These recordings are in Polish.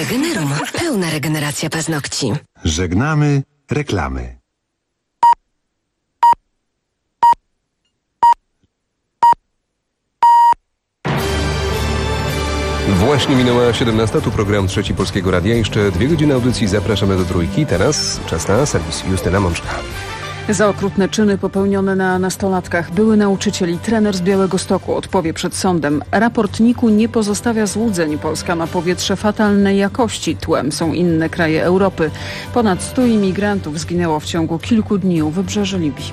Regenerum. Pełna regeneracja paznokci. Żegnamy reklamy. Właśnie minęła 17. Tu program Trzeci Polskiego Radia. Jeszcze 2 godziny audycji. Zapraszamy do Trójki. Teraz czas na serwis. Justyna Mączka. Za okrutne czyny popełnione na nastolatkach były nauczyciel i trener z Białegostoku odpowie przed sądem. Raport NIK-u nie pozostawia złudzeń. Polska ma powietrze fatalnej jakości. Tłem są inne kraje Europy. Ponad 100 imigrantów zginęło w ciągu kilku dni u wybrzeży Libii.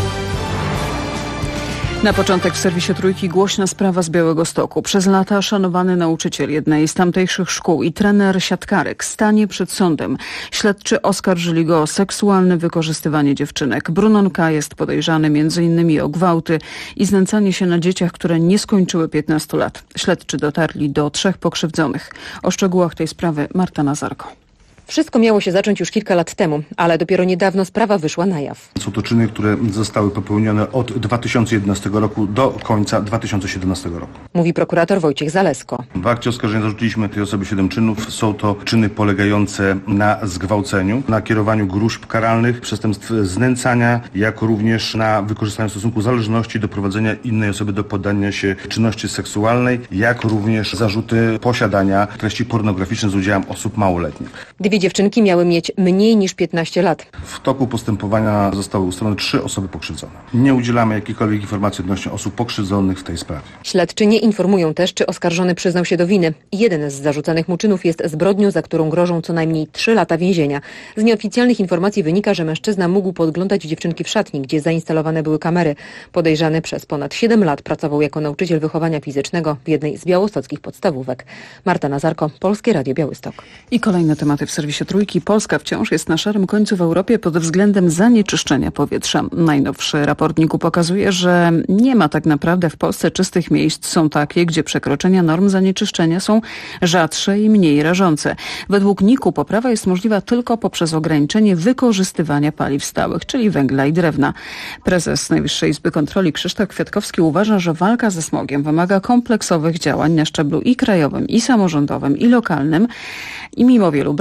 Na początek w serwisie Trójki głośna sprawa z Białegostoku. Przez lata szanowany nauczyciel jednej z tamtejszych szkół i trener siatkarek stanie przed sądem. Śledczy oskarżyli go o seksualne wykorzystywanie dziewczynek. Brunon K. jest podejrzany m.in. o gwałty i znęcanie się na dzieciach, które nie skończyły 15 lat. Śledczy dotarli do 3 pokrzywdzonych. O szczegółach tej sprawy Marta Nazarko. Wszystko miało się zacząć już kilka lat temu, ale dopiero niedawno sprawa wyszła na jaw. Są to czyny, które zostały popełnione od 2011 roku do końca 2017 roku. Mówi prokurator Wojciech Zalesko. W akcie oskarżenia zarzuciliśmy tej osobie 7 czynów. Są to czyny polegające na zgwałceniu, na kierowaniu gróźb karalnych, przestępstw znęcania, jak również na wykorzystaniu stosunku zależności, doprowadzenia innej osoby do poddania się czynności seksualnej, jak również zarzuty posiadania treści pornograficznych z udziałem osób małoletnich. 2 dziewczynki miały mieć mniej niż 15 lat. W toku postępowania zostały ustalone 3 osoby pokrzywdzone. Nie udzielamy jakichkolwiek informacji odnośnie osób pokrzywdzonych w tej sprawie. Śledczy nie informują też, czy oskarżony przyznał się do winy. Jeden z zarzucanych mu czynów jest zbrodnią, za którą grożą co najmniej 3 lata więzienia. Z nieoficjalnych informacji wynika, że mężczyzna mógł podglądać dziewczynki w szatni, gdzie zainstalowane były kamery. Podejrzany przez ponad 7 lat pracował jako nauczyciel wychowania fizycznego w jednej z białostockich podstawówek. Marta Nazarko, Polskie Radio Białystok. I kolejne tematy w serwisie Trójki. Polska wciąż jest na szarym końcu w Europie pod względem zanieczyszczenia powietrza. Najnowszy raport NIK-u pokazuje, że nie ma tak naprawdę w Polsce czystych miejsc. Są takie, gdzie przekroczenia norm zanieczyszczenia są rzadsze i mniej rażące. Według NIK-u poprawa jest możliwa tylko poprzez ograniczenie wykorzystywania paliw stałych, czyli węgla i drewna. Prezes Najwyższej Izby Kontroli Krzysztof Kwiatkowski uważa, że walka ze smogiem wymaga kompleksowych działań na szczeblu i krajowym, i samorządowym, i lokalnym. I mimo wielu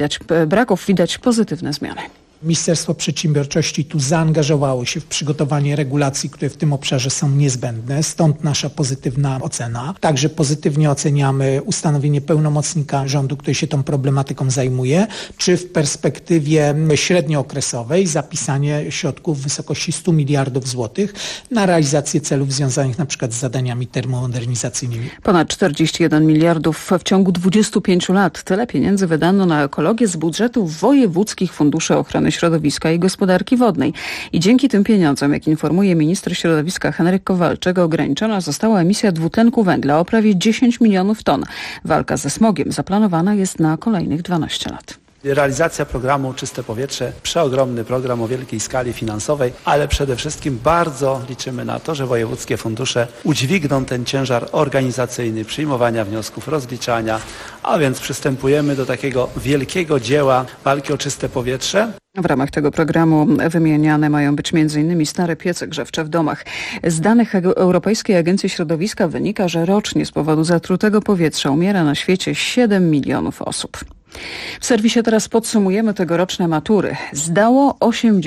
braków widać pozytywne zmiany. Ministerstwo Przedsiębiorczości tu zaangażowało się w przygotowanie regulacji, które w tym obszarze są niezbędne, stąd nasza pozytywna ocena. Także pozytywnie oceniamy ustanowienie pełnomocnika rządu, który się tą problematyką zajmuje, czy w perspektywie średniookresowej zapisanie środków w wysokości 100 miliardów złotych na realizację celów związanych na przykład z zadaniami termomodernizacyjnymi. Ponad 41 miliardów w ciągu 25 lat. Tyle pieniędzy wydano na ekologię z budżetów wojewódzkich funduszy ochrony środowiska i gospodarki wodnej. I dzięki tym pieniądzom, jak informuje minister środowiska Henryk Kowalczyk, ograniczona została emisja dwutlenku węgla o prawie 10 milionów ton. Walka ze smogiem zaplanowana jest na kolejnych 12 lat. Realizacja programu Czyste Powietrze, przeogromny program o wielkiej skali finansowej, ale przede wszystkim bardzo liczymy na to, że wojewódzkie fundusze udźwigną ten ciężar organizacyjny, przyjmowania wniosków, rozliczania, a więc przystępujemy do takiego wielkiego dzieła walki o czyste powietrze. W ramach tego programu wymieniane mają być m.in. stare piece grzewcze w domach. Z danych Europejskiej Agencji Środowiska wynika, że rocznie z powodu zatrutego powietrza umiera na świecie 7 milionów osób. W serwisie teraz podsumujemy tegoroczne matury. Zdało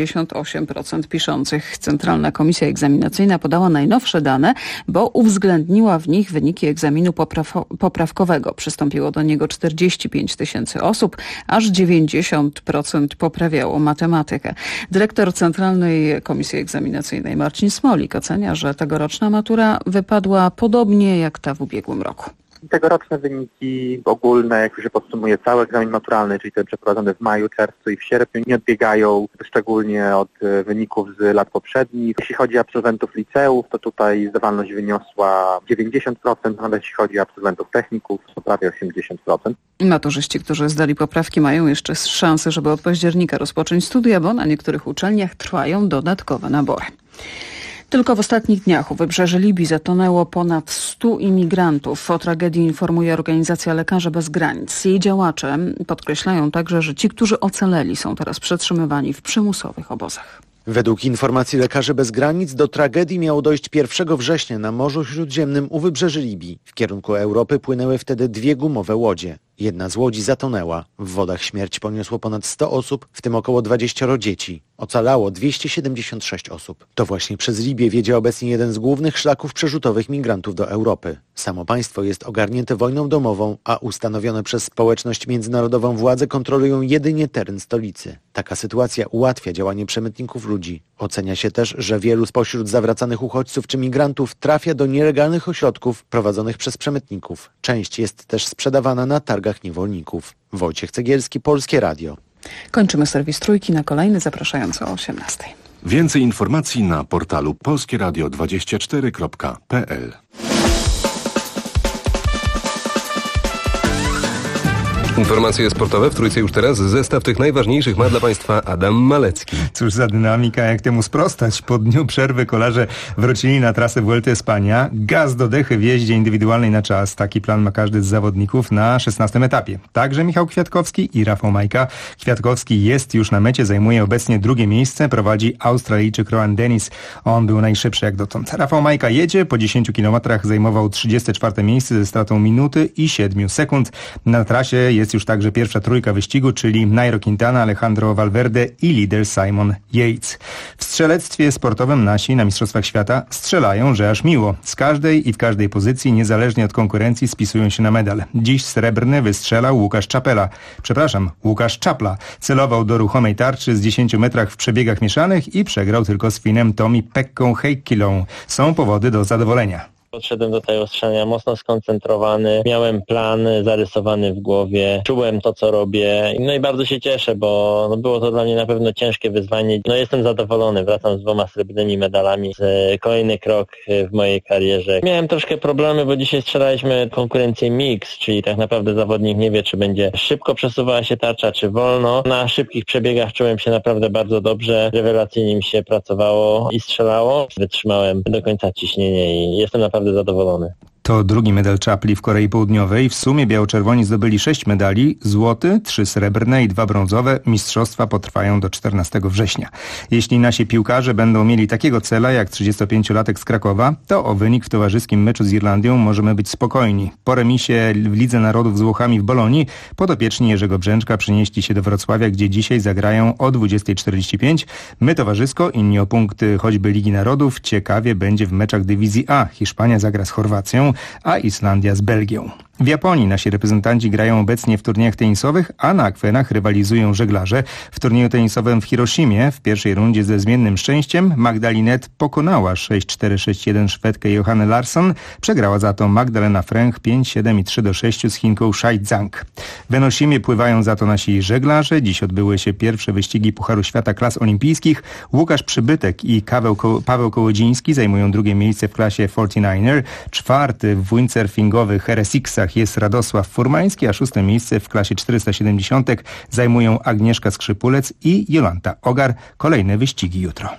88% piszących. Centralna Komisja Egzaminacyjna podała najnowsze dane, bo uwzględniła w nich wyniki egzaminu poprawkowego. Przystąpiło do niego 45 tysięcy osób, aż 90% poprawiało matematykę. Dyrektor Centralnej Komisji Egzaminacyjnej Marcin Smolik ocenia, że tegoroczna matura wypadła podobnie jak ta w ubiegłym roku. Tegoroczne wyniki ogólne, jak się podsumuje cały egzamin maturalny, czyli ten przeprowadzony w maju, czerwcu i w sierpniu, nie odbiegają szczególnie od wyników z lat poprzednich. Jeśli chodzi o absolwentów liceów, to tutaj zdawalność wyniosła 90%, nawet jeśli chodzi o absolwentów techników, to prawie 80%. Maturzyści, którzy zdali poprawki, mają jeszcze szansę, żeby od października rozpocząć studia, bo na niektórych uczelniach trwają dodatkowe nabory. Tylko w ostatnich dniach u wybrzeży Libii zatonęło ponad 100 imigrantów. O tragedii informuje organizacja Lekarzy Bez Granic. Jej działacze podkreślają także, że ci, którzy ocaleli, są teraz przetrzymywani w przymusowych obozach. Według informacji Lekarzy Bez Granic do tragedii miało dojść 1 września na Morzu Śródziemnym u wybrzeży Libii. W kierunku Europy płynęły wtedy 2 gumowe łodzie. Jedna z łodzi zatonęła. W wodach śmierć poniosło ponad 100 osób, w tym około 20 dzieci. Ocalało 276 osób. To właśnie przez Libię wiedzie obecnie jeden z głównych szlaków przerzutowych migrantów do Europy. Samo państwo jest ogarnięte wojną domową, a ustanowione przez społeczność międzynarodową władze kontrolują jedynie teren stolicy. Taka sytuacja ułatwia działanie przemytników ludzi. Ocenia się też, że wielu spośród zawracanych uchodźców czy migrantów trafia do nielegalnych ośrodków prowadzonych przez przemytników. Część jest też sprzedawana na targach niewolników. Wojciech Cegielski, Polskie Radio. Kończymy serwis Trójki, na kolejny zapraszający o 18:00. Więcej informacji na portalu polskieradio24.pl. Informacje sportowe w Trójce już teraz. Zestaw tych najważniejszych ma dla Państwa Adam Malecki. Cóż za dynamika, jak temu sprostać. Po dniu przerwy kolarze wrócili na trasę Vuelty Espania. Gaz do dechy w jeździe indywidualnej na czas. Taki plan ma każdy z zawodników na 16. etapie. Także Michał Kwiatkowski i Rafał Majka. Kwiatkowski jest już na mecie, zajmuje obecnie drugie miejsce. Prowadzi Australijczyk Rohan Dennis. On był najszybszy jak dotąd. Rafał Majka jedzie. Po 10 kilometrach zajmował 34. miejsce ze stratą minuty i 7 sekund. Na trasie jest już także pierwsza trójka wyścigu, czyli Nairo Quintana, Alejandro Valverde i lider Simon Yates. W strzelectwie sportowym nasi na Mistrzostwach Świata strzelają, że aż miło. Z każdej i w każdej pozycji, niezależnie od konkurencji, spisują się na medal. Dziś srebrny wystrzelał Łukasz Czapla. Celował do ruchomej tarczy z 10 metrach w przebiegach mieszanych i przegrał tylko z Finem Tomi Pekką Heikkilą. Są powody do zadowolenia. Podszedłem do tego strzelania mocno skoncentrowany, miałem plan zarysowany w głowie, czułem to, co robię, no i bardzo się cieszę, bo było to dla mnie na pewno ciężkie wyzwanie. No jestem zadowolony, wracam z 2 srebrnymi medalami, kolejny krok w mojej karierze. Miałem troszkę problemy, bo dzisiaj strzelaliśmy konkurencję mix, czyli tak naprawdę zawodnik nie wie, czy będzie szybko przesuwała się tarcza, czy wolno. Na szybkich przebiegach czułem się naprawdę bardzo dobrze, rewelacyjnie mi się pracowało i strzelało. Wytrzymałem do końca ciśnienie i jestem naprawdę zadowolony. To drugi medal Czapli w Korei Południowej. W sumie biało-czerwoni zdobyli 6 medali, złoty, 3 srebrne i 2 brązowe. Mistrzostwa potrwają do 14 września. Jeśli nasi piłkarze będą mieli takiego cela jak 35-latek z Krakowa, to o wynik w towarzyskim meczu z Irlandią możemy być spokojni. Po remisie w Lidze Narodów z Włochami w Bolonii podopieczni Jerzego Brzęczka przenieśli się do Wrocławia, gdzie dzisiaj zagrają o 20:45. My towarzysko, inni o punkty choćby Ligi Narodów. Ciekawie będzie w meczach dywizji A. Hiszpania zagra z Chorwacją, a Islandia z Belgią. W Japonii nasi reprezentanci grają obecnie w turniejach tenisowych, a na akwenach rywalizują żeglarze. W turnieju tenisowym w Hiroshimie w pierwszej rundzie ze zmiennym szczęściem Magdalinet pokonała 6-4, 6-1 Szwedkę Johanne Larsson. Przegrała za to Magdalena Fręch 5-7 i 3-6 z Chinką Shai Zhang. W Enoshimie pływają za to nasi żeglarze. Dziś odbyły się pierwsze wyścigi Pucharu Świata klas olimpijskich. Łukasz Przybytek i Paweł Kołodziński zajmują drugie miejsce w klasie 49er. Czwarty w windsurfingowych RSX-ach jest Radosław Furmański, a 6. miejsce w klasie 470 zajmują Agnieszka Skrzypulec i Jolanta Ogar. Kolejne wyścigi jutro.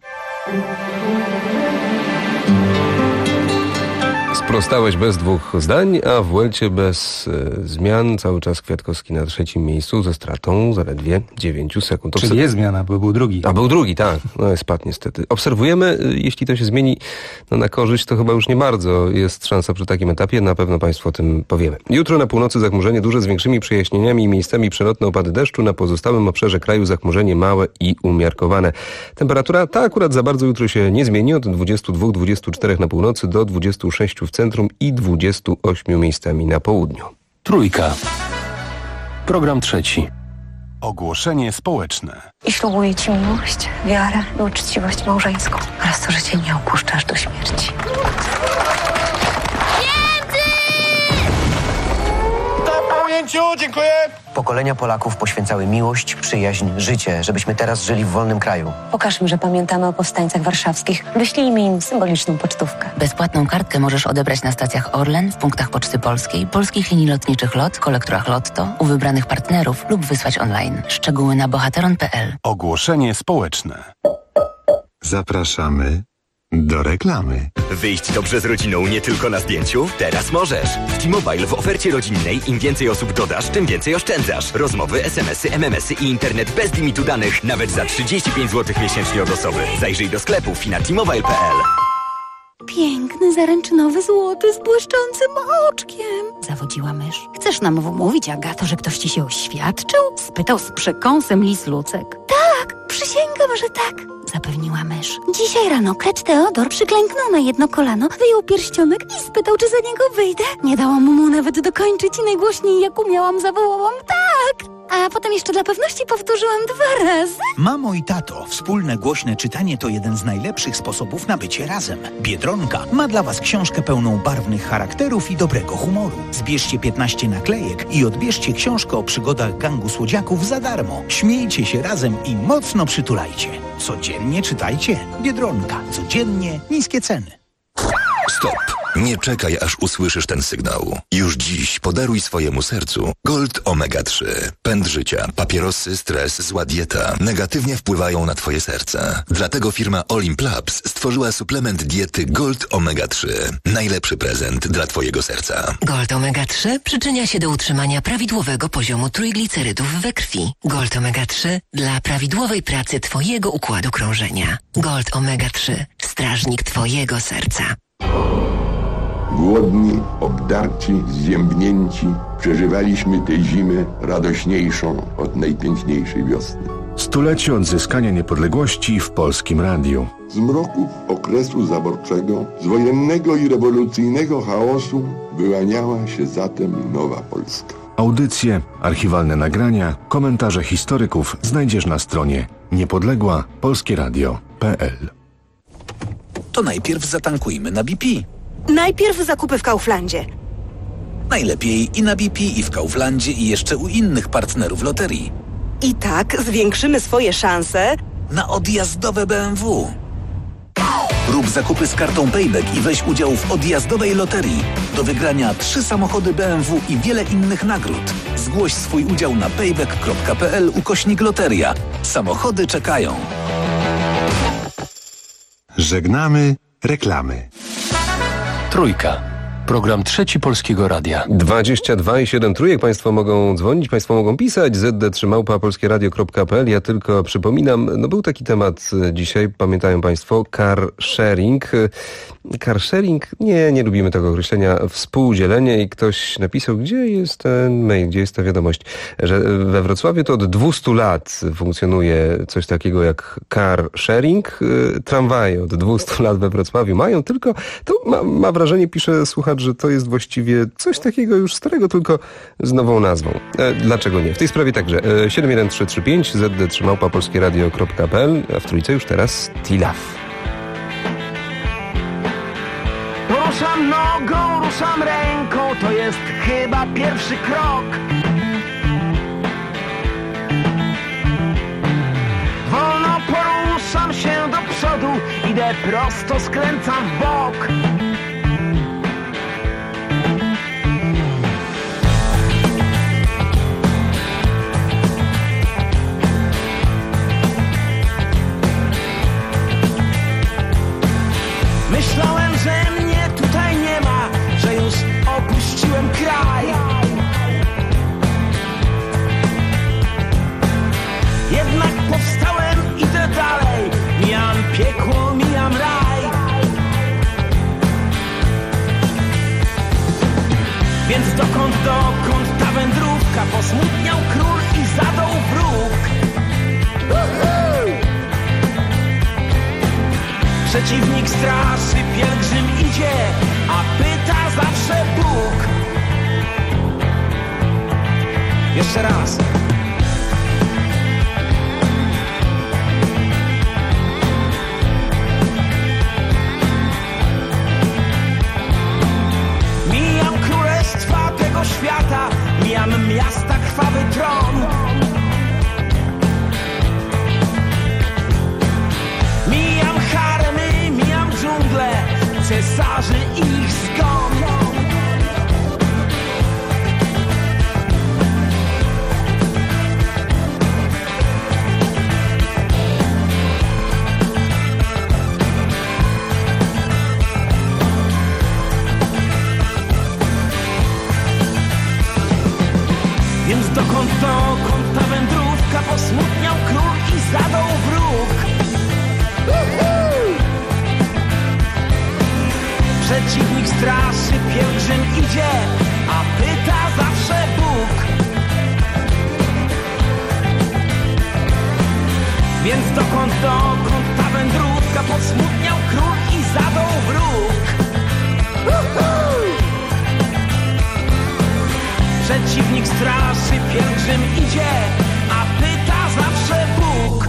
Sprostałeś bez 2 zdań, a w Vuelcie bez zmian. Cały czas Kwiatkowski na 3. miejscu ze stratą zaledwie 9 sekund. Czyli jest zmiana, bo był drugi. A był drugi, tak. No spadł niestety. Obserwujemy, jeśli to się zmieni na korzyść, to chyba już nie bardzo jest szansa przy takim etapie. Na pewno Państwu o tym powiemy. Jutro na północy zachmurzenie duże z większymi przejaśnieniami i miejscami przelotne opady deszczu. Na pozostałym obszarze kraju zachmurzenie małe i umiarkowane. Temperatura ta akurat za bardzo jutro się nie zmieni. Od 22-24 na północy do 26 w centrum i 28 miejscami na południu. Trójka. Program 3. Ogłoszenie społeczne. I ślubuję Ci miłość, wiarę i uczciwość małżeńską oraz to, że Cię nie opuszczasz do śmierci. Dziękuję! Pokolenia Polaków poświęcały miłość, przyjaźń, życie, żebyśmy teraz żyli w wolnym kraju. Pokażmy, że pamiętamy o powstańcach warszawskich. Wyślijmy im symboliczną pocztówkę. Bezpłatną kartkę możesz odebrać na stacjach Orlen, w punktach Poczty Polskiej, polskich linii lotniczych LOT, kolektorach Lotto, u wybranych partnerów lub wysłać online. Szczegóły na bohateron.pl. Ogłoszenie społeczne. Zapraszamy do reklamy. Wyjść dobrze z rodziną nie tylko na zdjęciu? Teraz możesz. W T-Mobile w ofercie rodzinnej im więcej osób dodasz, tym więcej oszczędzasz. Rozmowy, SMS-y, MMS-y i internet bez limitu danych nawet za 35 zł miesięcznie od osoby. Zajrzyj do sklepów i na T-Mobile.pl. piękny, zaręczynowy złoty z błyszczącym oczkiem. Zawodziła mysz. Chcesz nam wmówić, Agato, że ktoś ci się oświadczył? Spytał z przekąsem lis Lucek. Tak, przysięgam, że tak, zapewniła mysz. Dzisiaj rano Krecz Teodor przyklęknął na jedno kolano, wyjął pierścionek i spytał, czy za niego wyjdę. Nie dałam mu nawet dokończyć i najgłośniej jak umiałam zawołałam tak. A potem jeszcze dla pewności powtórzyłam 2 razy. Mamo i tato, wspólne głośne czytanie to jeden z najlepszych sposobów na bycie razem. Biedronka ma dla Was książkę pełną barwnych charakterów i dobrego humoru. Zbierzcie 15 naklejek i odbierzcie książkę o przygodach gangu słodziaków za darmo. Śmiejcie się razem i mocno przytulajcie. Codziennie czytajcie. Biedronka. Codziennie niskie ceny. Stop! Nie czekaj, aż usłyszysz ten sygnał. Już dziś podaruj swojemu sercu Gold Omega 3. Pęd życia, papierosy, stres, zła dieta negatywnie wpływają na Twoje serce. Dlatego firma Olimp Labs stworzyła suplement diety Gold Omega 3. Najlepszy prezent dla Twojego serca. Gold Omega 3 przyczynia się do utrzymania prawidłowego poziomu trójglicerydów we krwi. Gold Omega 3 dla prawidłowej pracy Twojego układu krążenia. Gold Omega 3. Strażnik Twojego serca. Głodni, obdarci, zziębnięci, przeżywaliśmy tę zimę radośniejszą od najpiękniejszej wiosny. Stulecie odzyskania niepodległości w Polskim Radiu. Z mroków okresu zaborczego, z wojennego i rewolucyjnego chaosu wyłaniała się zatem nowa Polska. Audycje, archiwalne nagrania, komentarze historyków znajdziesz na stronie niepodległapolskieradio.pl. To najpierw zatankujmy na BP. Najpierw zakupy w Kauflandzie. Najlepiej i na BP, i w Kauflandzie, i jeszcze u innych partnerów loterii. I tak zwiększymy swoje szanse na odjazdowe BMW. Rób zakupy z kartą Payback i weź udział w odjazdowej loterii. Do wygrania 3 samochody BMW i wiele innych nagród. Zgłoś swój udział na payback.pl/loteria. Samochody czekają. Żegnamy reklamy. Trójka. Program Trzeci Polskiego Radia. 22,7 trójek. Państwo mogą dzwonić, Państwo mogą pisać. zd3@polskieradio.pl. Ja tylko przypominam, był taki temat dzisiaj, pamiętają Państwo, car sharing. Car sharing, nie lubimy tego określenia, współdzielenie, i ktoś napisał, gdzie jest ten mail, gdzie jest ta wiadomość, że we Wrocławiu to od 200 lat funkcjonuje coś takiego jak car sharing. Tramwaje od 200 lat we Wrocławiu mają, tylko to ma wrażenie, pisze słuchacz, że to jest właściwie coś takiego już starego, tylko z nową nazwą. Dlaczego nie? W tej sprawie także 71335 zd3@polskieradio.pl, a w trójce już teraz Tilaf. Ruszam nogą, ruszam ręką, to jest chyba pierwszy krok. Wolno poruszam się do przodu, idę prosto, skręcam w bok. Myślałem, że mnie tutaj nie ma, że już opuściłem kraj. Jednak powstałem, idę dalej, mijam piekło, mijam raj. Więc dokąd ta wędrówka? Posmutniał król i zadał wróg. Przeciwnik straszy, pielgrzym idzie, a pyta zawsze Bóg. Jeszcze raz. Mijam królestwa tego świata, mijam miasta, krwawy tron. Mijam haremy, mijam dżunglę, cesarzy i ich zgon. Więc dokąd ta wędrówka? Posmutniał król i zadał wróg. Przeciwnik straszy, pielgrzym idzie, a pyta zawsze Bóg. Więc dokąd ta wędrówka, posmutniał król i zadał wróg. Przeciwnik straszy, pielgrzym idzie, a pyta zawsze Bóg.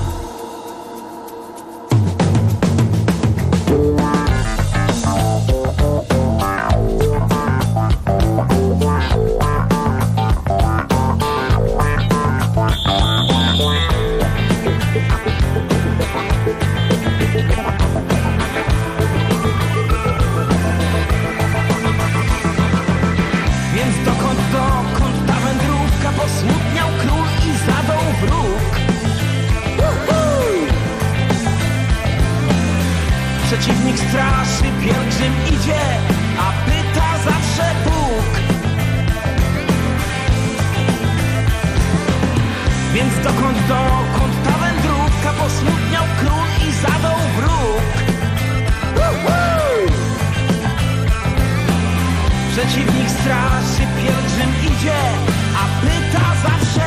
Więc dokąd ta wędrówka, posmutniał król i zadał wróg. Przeciwnik straszy, pielgrzym idzie, a pyta zawsze Bóg. Więc dokąd ta wędrówka, posmutniał król i zadał wróg. Przeciwnik straszy, pielgrzym idzie, a pyta zawsze.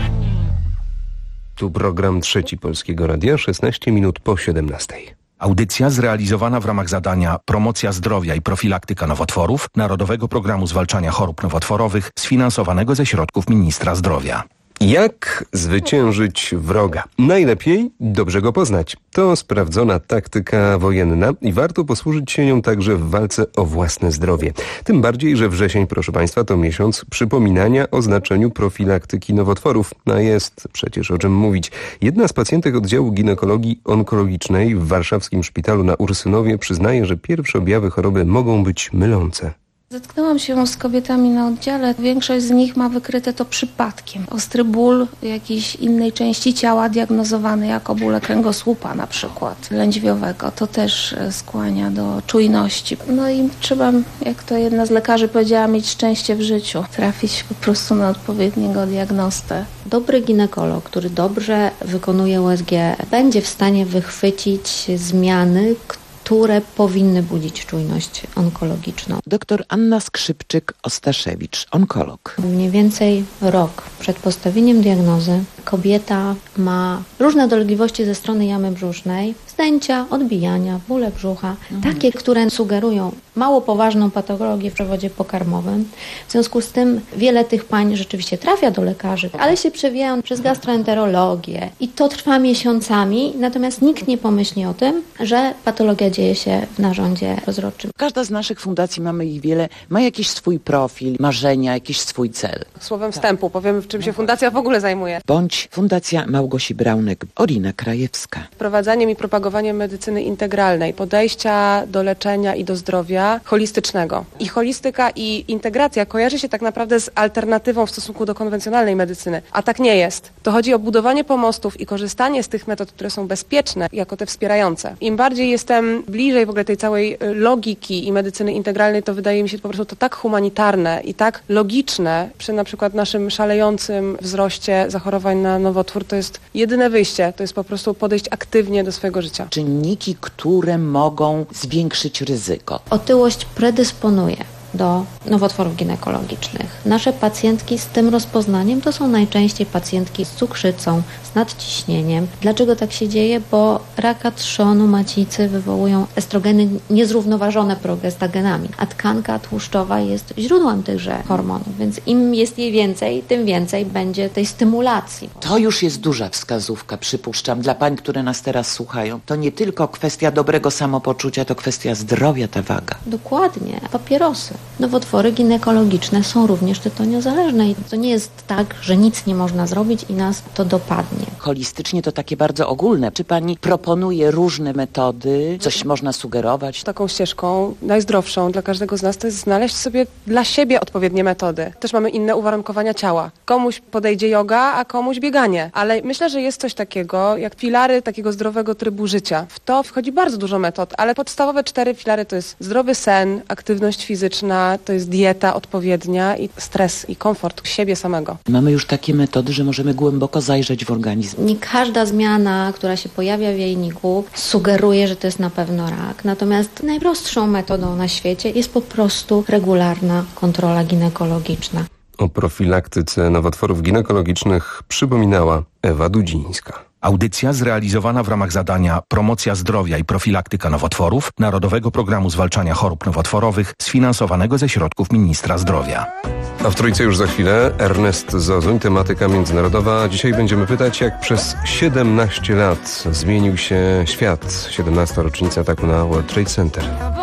Tu program Trzeci Polskiego Radia, 16 minut po 17. Audycja zrealizowana w ramach zadania Promocja zdrowia i profilaktyka nowotworów Narodowego Programu Zwalczania Chorób Nowotworowych sfinansowanego ze środków Ministra Zdrowia. Jak zwyciężyć wroga? Najlepiej dobrze go poznać. To sprawdzona taktyka wojenna i warto posłużyć się nią także w walce o własne zdrowie. Tym bardziej, że wrzesień, proszę Państwa, to miesiąc przypominania o znaczeniu profilaktyki nowotworów. A jest przecież o czym mówić. Jedna z pacjentek oddziału ginekologii onkologicznej w warszawskim szpitalu na Ursynowie przyznaje, że pierwsze objawy choroby mogą być mylące. Zetknęłam się z kobietami na oddziale. Większość z nich ma wykryte to przypadkiem. Ostry ból jakiejś innej części ciała diagnozowany jako bóle kręgosłupa na przykład, lędźwiowego. To też skłania do czujności. No i trzeba, jak to jedna z lekarzy powiedziała, mieć szczęście w życiu. Trafić po prostu na odpowiedniego diagnostę. Dobry ginekolog, który dobrze wykonuje USG, będzie w stanie wychwycić zmiany, które powinny budzić czujność onkologiczną. Dr Anna Skrzypczyk-Ostaszewicz, onkolog. Mniej więcej rok przed postawieniem diagnozy kobieta ma różne dolegliwości ze strony jamy brzusznej, stęcia, odbijania, bóle brzucha, takie, które sugerują mało poważną patologię w przewodzie pokarmowym. W związku z tym wiele tych pań rzeczywiście trafia do lekarzy, ale się przewijają przez gastroenterologię i to trwa miesiącami, natomiast nikt nie pomyśli o tym, że patologia dzieje się w narządzie rozrodczym. Każda z naszych fundacji, mamy ich wiele, ma jakiś swój profil, marzenia, jakiś swój cel. Słowem wstępu powiem, czym się fundacja w ogóle zajmuje. Bądź Fundacja Małgosi Braunek, Orina Krajewska. Wprowadzaniem i propagowaniem medycyny integralnej, podejścia do leczenia i do zdrowia holistycznego. I holistyka i integracja kojarzy się tak naprawdę z alternatywą w stosunku do konwencjonalnej medycyny, a tak nie jest. To chodzi o budowanie pomostów i korzystanie z tych metod, które są bezpieczne, jako te wspierające. Im bardziej jestem bliżej w ogóle tej całej logiki i medycyny integralnej, to wydaje mi się po prostu to tak humanitarne i tak logiczne przy na przykład naszym szalejącym wzroście zachorowań na nowotwór. To jest jedyne wyjście, to jest po prostu podejść aktywnie do swojego życia. Czynniki, które mogą zwiększyć ryzyko. Otyłość predysponuje do nowotworów ginekologicznych. Nasze pacjentki z tym rozpoznaniem to są najczęściej pacjentki z cukrzycą, z nadciśnieniem. Dlaczego tak się dzieje? Bo raka trzonu macicy wywołują estrogeny niezrównoważone progestagenami, a tkanka tłuszczowa jest źródłem tychże hormonów, więc im jest jej więcej, tym więcej będzie tej stymulacji. To już jest duża wskazówka, przypuszczam, dla pań, które nas teraz słuchają. To nie tylko kwestia dobrego samopoczucia, to kwestia zdrowia, ta waga. Dokładnie. Papierosy. Nowotwory ginekologiczne są również tytoniozależne i to nie jest tak, że nic nie można zrobić i nas to dopadnie. Holistycznie to takie bardzo ogólne. Czy pani proponuje różne metody? Coś można sugerować? Taką ścieżką najzdrowszą dla każdego z nas to jest znaleźć sobie dla siebie odpowiednie metody. Też mamy inne uwarunkowania ciała. Komuś podejdzie joga, a komuś bieganie. Ale myślę, że jest coś takiego jak filary takiego zdrowego trybu życia. W to wchodzi bardzo dużo metod, ale podstawowe 4 filary to jest zdrowy sen, aktywność fizyczna, naturalna, to jest dieta odpowiednia i stres i komfort siebie samego. Mamy już takie metody, że możemy głęboko zajrzeć w organizm. Nie każda zmiana, która się pojawia w jajniku, sugeruje, że to jest na pewno rak. Natomiast najprostszą metodą na świecie jest po prostu regularna kontrola ginekologiczna. O profilaktyce nowotworów ginekologicznych przypominała Ewa Dudzińska. Audycja zrealizowana w ramach zadania Promocja zdrowia i profilaktyka nowotworów Narodowego Programu Zwalczania Chorób Nowotworowych sfinansowanego ze środków Ministra Zdrowia. A w Trójce już za chwilę Ernest Zozuń, tematyka międzynarodowa. Dzisiaj będziemy pytać, jak przez 17 lat zmienił się świat. 17. rocznica ataku na World Trade Center.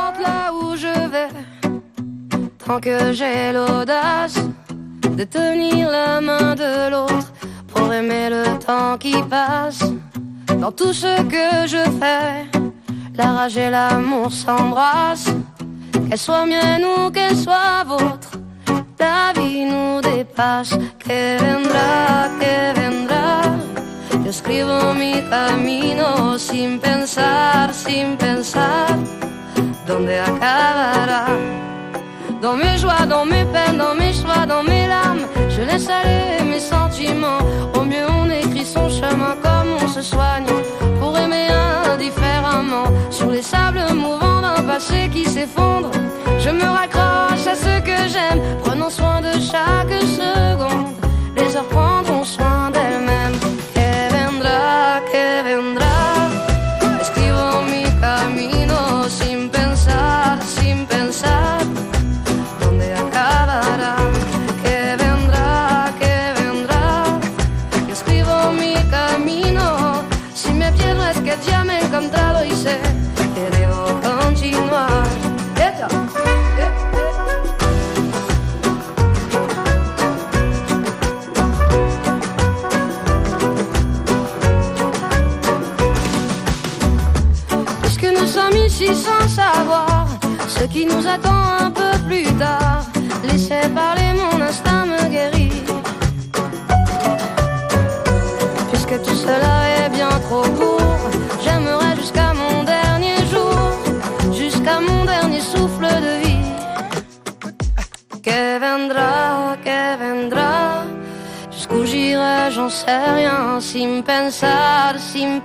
De tenir la main de l'autre pour aimer le temps qui passe. Dans tout ce que je fais, la rage et l'amour s'embrassent. Qu'elle soit mienne ou qu'elle soit vôtre, la vie nous dépasse. Que vendrá, yo escribo mi camino sin pensar, dónde acabará. Dans mes joies, dans mes peines, dans mes choix, dans mes larmes, je laisse aller mes sentiments. Au mieux on écrit son chemin comme on se soigne, pour aimer indifféremment. Sur les sables mouvants d'un passé qui s'effondre, je me raccroche à ce que j'aime, prenant soin de chaque seconde. Les heures prendront soin d'elles-mêmes. Que vendrá, escribo mi camino sin pensar, que ya me he encontrado y sé que debo continuar. Puisque nous sommes ici sans savoir ce qui nous attend un peu plus tard, laissez parler, mon instinct me guérit. Puisque tout cela est bien trop court, j'aimerais jusqu'à mon dernier jour, jusqu'à mon dernier souffle de vie. Que vendrá, jusqu'où j'irai, j'en sais rien, sin pensar,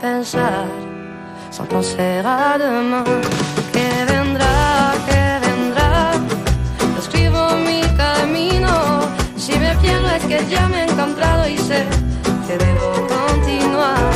sans penser à demain. Que vendrá, yo escribo mi camino, si me pierdo es que ya me he encontrado y sé que debo continuar.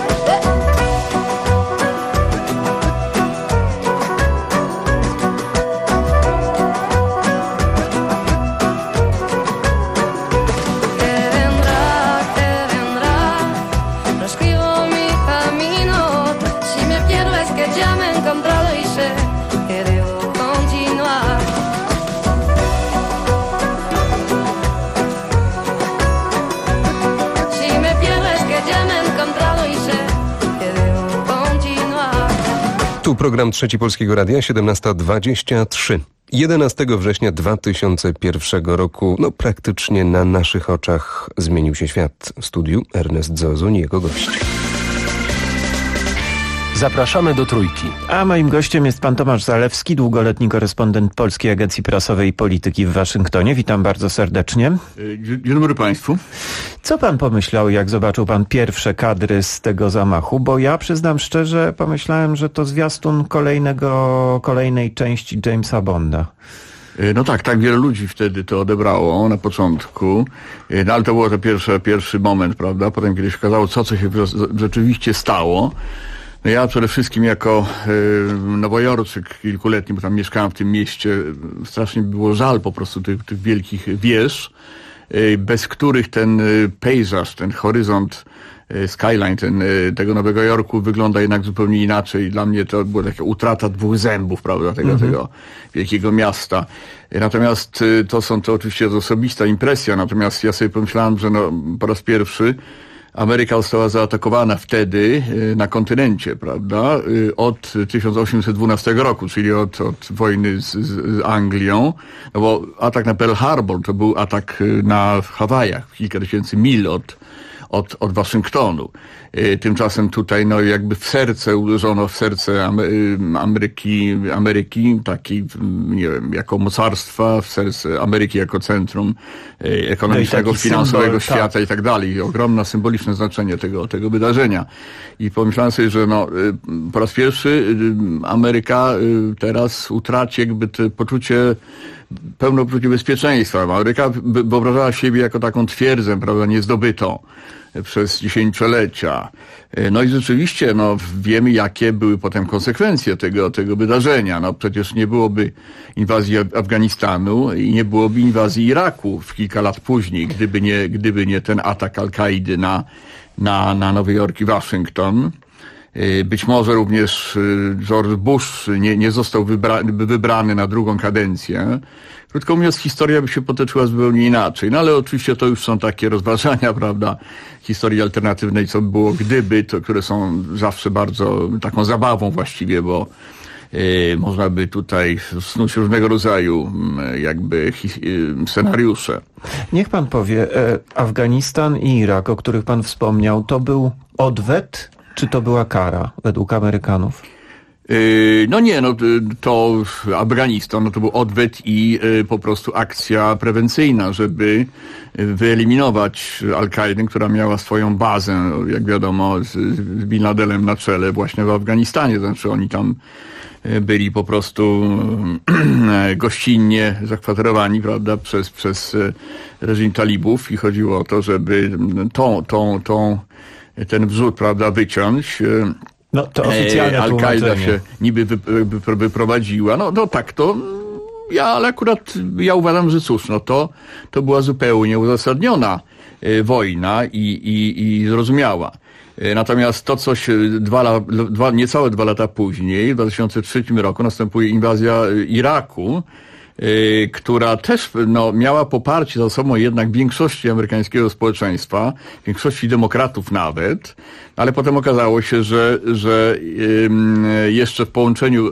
Tu program Trzeci Polskiego Radia, 17:23. 11 września 2001 roku, praktycznie na naszych oczach zmienił się świat. W studiu Ernest Zozuń i jego gość. Zapraszamy do Trójki. A moim gościem jest pan Tomasz Zalewski, długoletni korespondent Polskiej Agencji Prasowej i Polityki w Waszyngtonie. Witam bardzo serdecznie. Dzień dobry państwu. Co pan pomyślał, jak zobaczył pan pierwsze kadry z tego zamachu? Bo ja przyznam szczerze, pomyślałem, że to zwiastun kolejnej części Jamesa Bonda. No tak wiele ludzi wtedy to odebrało na początku, ale to był to pierwszy moment, prawda? Potem kiedy się okazało, co się rzeczywiście stało. No ja przede wszystkim jako nowojorczyk kilkuletni, bo tam mieszkałem w tym mieście, strasznie było żal po prostu tych wielkich wież, bez których ten pejzaż, ten horyzont, skyline tego Nowego Jorku wygląda jednak zupełnie inaczej. Dla mnie to była taka utrata dwóch zębów, prawda, tego wielkiego miasta. Natomiast to oczywiście osobista impresja, natomiast ja sobie pomyślałem, że po raz pierwszy Ameryka została zaatakowana wtedy na kontynencie, prawda, od 1812 roku, czyli od wojny z Anglią, no bo atak na Pearl Harbor to był atak na Hawajach, kilka tysięcy mil od Waszyngtonu. Tymczasem tutaj no jakby uderzono w serce Ameryki, takiej, nie wiem, jako mocarstwa, w serce Ameryki jako centrum ekonomicznego, finansowego świata i tak dalej. Ogromne symboliczne znaczenie tego wydarzenia. I pomyślałem sobie, że no, po raz pierwszy Ameryka teraz utraci jakby to pełne poczucie bezpieczeństwa. Ameryka wyobrażała siebie jako taką twierdzę, prawda, niezdobytą przez dziesięciolecia. No i rzeczywiście, no, wiemy, jakie były potem konsekwencje tego wydarzenia. No, przecież nie byłoby inwazji Afganistanu i nie byłoby inwazji Iraku w kilka lat później, gdyby nie ten atak Al-Kaidy na Nowy Jork i Waszyngton. Być może również George Bush nie został wybrany na drugą kadencję. Krótko mówiąc, historia by się potoczyła zupełnie inaczej. No ale oczywiście to już są takie rozważania, prawda, historii alternatywnej, co by było gdyby, które są zawsze bardzo taką zabawą właściwie, bo można by tutaj snuć różnego rodzaju jakby scenariusze. Niech pan powie, Afganistan i Irak, o których pan wspomniał, to był odwet, czy to była kara według Amerykanów? No nie, no to Afganistan, no to był odwet i po prostu akcja prewencyjna, żeby wyeliminować Al-Kaidę, która miała swoją bazę, jak wiadomo, z Bin Ladenem na czele właśnie w Afganistanie. Znaczy oni tam byli po prostu gościnnie zakwaterowani, prawda, przez reżim talibów i chodziło o to, żeby ten wrzód, prawda, wyciąć. No to oficjalne Al-Kaida się niby wyprowadziła. No tak to, ale akurat ja uważam, że cóż, no to była zupełnie uzasadniona wojna i zrozumiała. Natomiast to, co się niecałe 2 lata później, w 2003 roku następuje inwazja Iraku, która też no, miała poparcie za sobą jednak większości amerykańskiego społeczeństwa, większości demokratów nawet, ale potem okazało się, że jeszcze w połączeniu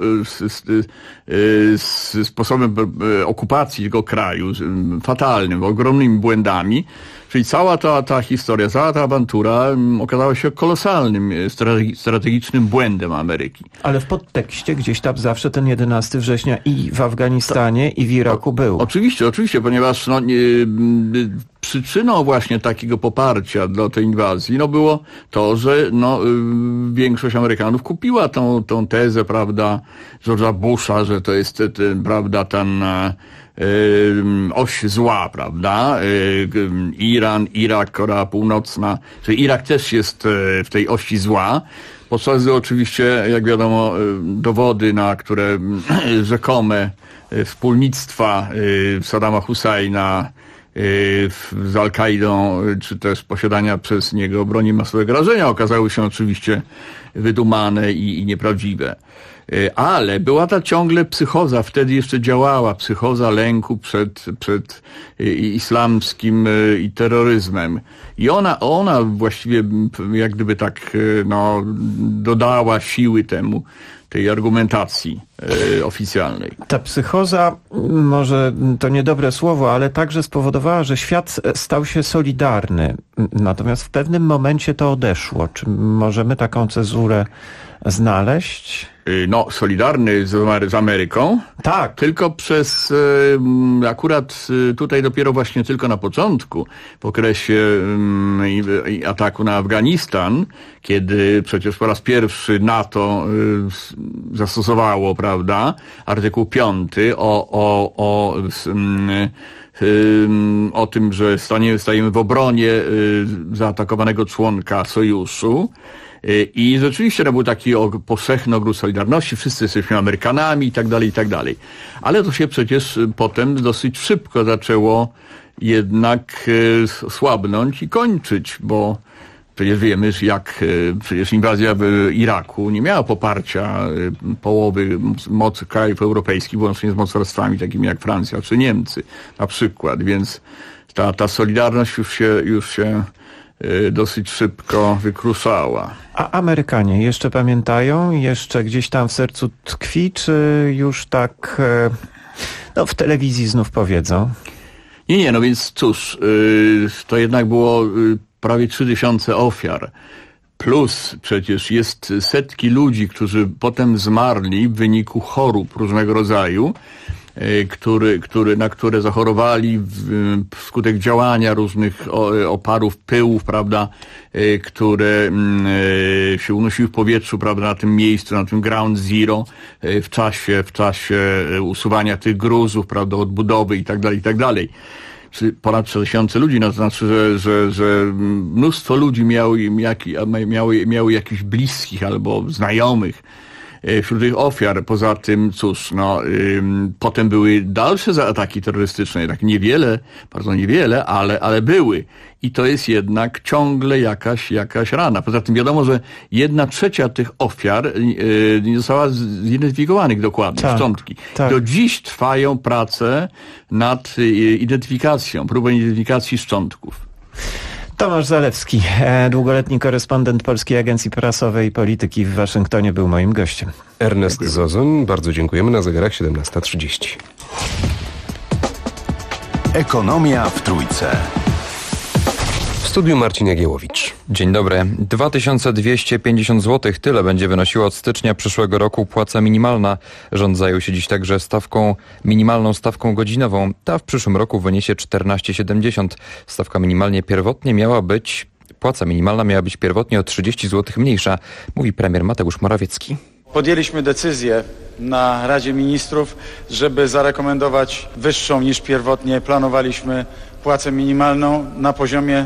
z sposobem okupacji tego kraju, fatalnym, ogromnymi błędami, czyli cała ta historia, cała ta awantura okazała się kolosalnym, strategicznym błędem Ameryki. Ale w podtekście gdzieś tam zawsze ten 11 września i w Afganistanie, i w Iraku był. Oczywiście, ponieważ no, przyczyną właśnie takiego poparcia dla tej inwazji no, było to, że no, większość Amerykanów kupiła tą tezę, prawda, George'a Busha, że to jest prawda, ten oś zła, prawda? Iran, Irak, Korea Północna, czyli Irak też jest w tej osi zła. Podczas gdy oczywiście, jak wiadomo, dowody na które rzekome wspólnictwa Saddama Husajna z Al-Kaidą, czy też posiadania przez niego broni masowego rażenia okazały się oczywiście wydumane i nieprawdziwe. Ale była ta ciągle psychoza, wtedy jeszcze działała psychoza lęku przed islamskim i terroryzmem. I ona właściwie jak gdyby tak no, dodała siły tej argumentacji oficjalnej. Ta psychoza, może to niedobre słowo, ale także spowodowała, że świat stał się solidarny. Natomiast w pewnym momencie to odeszło. Czy możemy taką cezurę znaleźć? No, solidarny z Ameryką. Tak. Tylko przez, akurat tutaj dopiero właśnie tylko na początku, w okresie ataku na Afganistan, kiedy przecież po raz pierwszy NATO zastosowało, prawda, artykuł 5 o tym, że stajemy w obronie zaatakowanego członka sojuszu. I rzeczywiście to był taki powszechny ogród solidarności, wszyscy jesteśmy Amerykanami i tak dalej. Ale to się przecież potem dosyć szybko zaczęło jednak słabnąć i kończyć, bo przecież wiemy, jak przecież inwazja w Iraku nie miała poparcia połowy mocy krajów europejskich, włącznie z mocarstwami takimi jak Francja czy Niemcy na przykład, więc ta solidarność już się dosyć szybko wykruszała. A Amerykanie jeszcze pamiętają? Jeszcze gdzieś tam w sercu tkwi? Czy już tak no, w telewizji znów powiedzą? Nie, no więc cóż, to jednak było prawie 3000 ofiar. Plus przecież jest setki ludzi, którzy potem zmarli w wyniku chorób różnego rodzaju, na które zachorowali wskutek działania różnych oparów pyłów, prawda, które się unosiły w powietrzu, prawda, na tym miejscu, na tym ground zero, w czasie usuwania tych gruzów, prawda, odbudowy i tak dalej. Czy ponad 3000 ludzi, no to znaczy, że mnóstwo ludzi miało jakichś bliskich albo znajomych wśród tych ofiar. Poza tym, cóż, potem były dalsze ataki terrorystyczne, tak niewiele, bardzo niewiele, ale były. I to jest jednak ciągle jakaś rana. Poza tym wiadomo, że 1/3 tych ofiar nie została zidentyfikowanych dokładnie, szczątki. Tak. Do dziś trwają prace nad próbą identyfikacji szczątków. Tomasz Zalewski, długoletni korespondent Polskiej Agencji Prasowej i Polityki w Waszyngtonie, był moim gościem. Ernest Zozuń, bardzo dziękujemy. Na zegarach 17:30. Ekonomia w Trójce. W studiu Marcin Jagiełowicz. Dzień dobry. 2250 zł. Tyle będzie wynosiła od stycznia przyszłego roku płaca minimalna. Rząd zajął się dziś także minimalną stawką godzinową. Ta w przyszłym roku wyniesie 14,70. Płaca minimalna miała być pierwotnie o 30 zł mniejsza, mówi premier Mateusz Morawiecki. Podjęliśmy decyzję na Radzie Ministrów, żeby zarekomendować wyższą niż pierwotnie planowaliśmy płacę minimalną na poziomie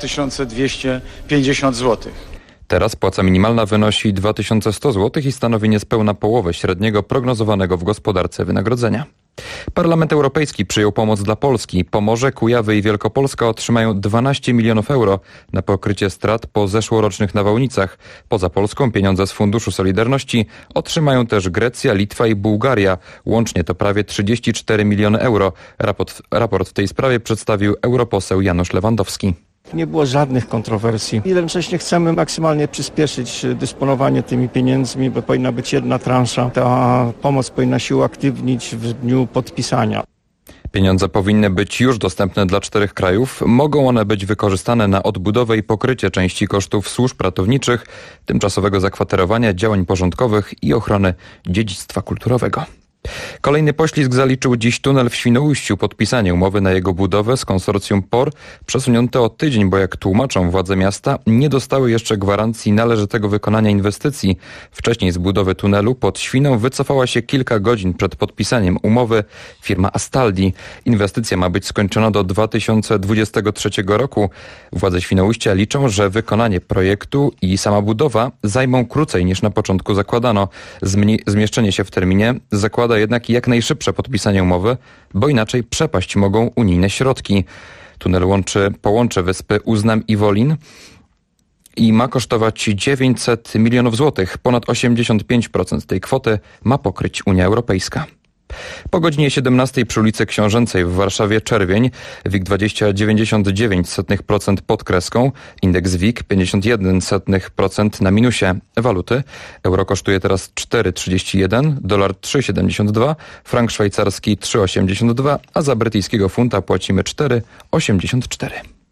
2250 zł. Teraz płaca minimalna wynosi 2100 zł i stanowi niespełna połowę średniego prognozowanego w gospodarce wynagrodzenia. Parlament Europejski przyjął pomoc dla Polski. Pomorze, Kujawy i Wielkopolska otrzymają 12 milionów euro na pokrycie strat po zeszłorocznych nawałnicach. Poza Polską pieniądze z Funduszu Solidarności otrzymają też Grecja, Litwa i Bułgaria. Łącznie to prawie 34 miliony euro. Raport w tej sprawie przedstawił europoseł Janusz Lewandowski. Nie było żadnych kontrowersji. Jednocześnie chcemy maksymalnie przyspieszyć dysponowanie tymi pieniędzmi, bo powinna być jedna transza. Ta pomoc powinna się uaktywnić w dniu podpisania. Pieniądze powinny być już dostępne dla 4 krajów. Mogą one być wykorzystane na odbudowę i pokrycie części kosztów służb ratowniczych, tymczasowego zakwaterowania, działań porządkowych i ochrony dziedzictwa kulturowego. Kolejny poślizg zaliczył dziś tunel w Świnoujściu. Podpisanie umowy na jego budowę z konsorcjum POR przesunięte o tydzień, bo jak tłumaczą władze miasta, nie dostały jeszcze gwarancji należytego wykonania inwestycji. Wcześniej z budowy tunelu pod Świną wycofała się kilka godzin przed podpisaniem umowy firma Astaldi. Inwestycja ma być skończona do 2023 roku. Władze Świnoujścia liczą, że wykonanie projektu i sama budowa zajmą krócej niż na początku zakładano. Zmieszczenie się w terminie zakłada jednak jak najszybsze podpisanie umowy, bo inaczej przepaść mogą unijne środki. Tunel połączy wyspy Uznam i Wolin i ma kosztować 900 milionów złotych. Ponad 85% tej kwoty ma pokryć Unia Europejska. Po godzinie 17 przy ulicy Książęcej w Warszawie czerwień, WIG 20,99% pod kreską, indeks WIG 51% na minusie. Waluty: euro kosztuje teraz 4,31, dolar 3,72, frank szwajcarski 3,82, a za brytyjskiego funta płacimy 4,84.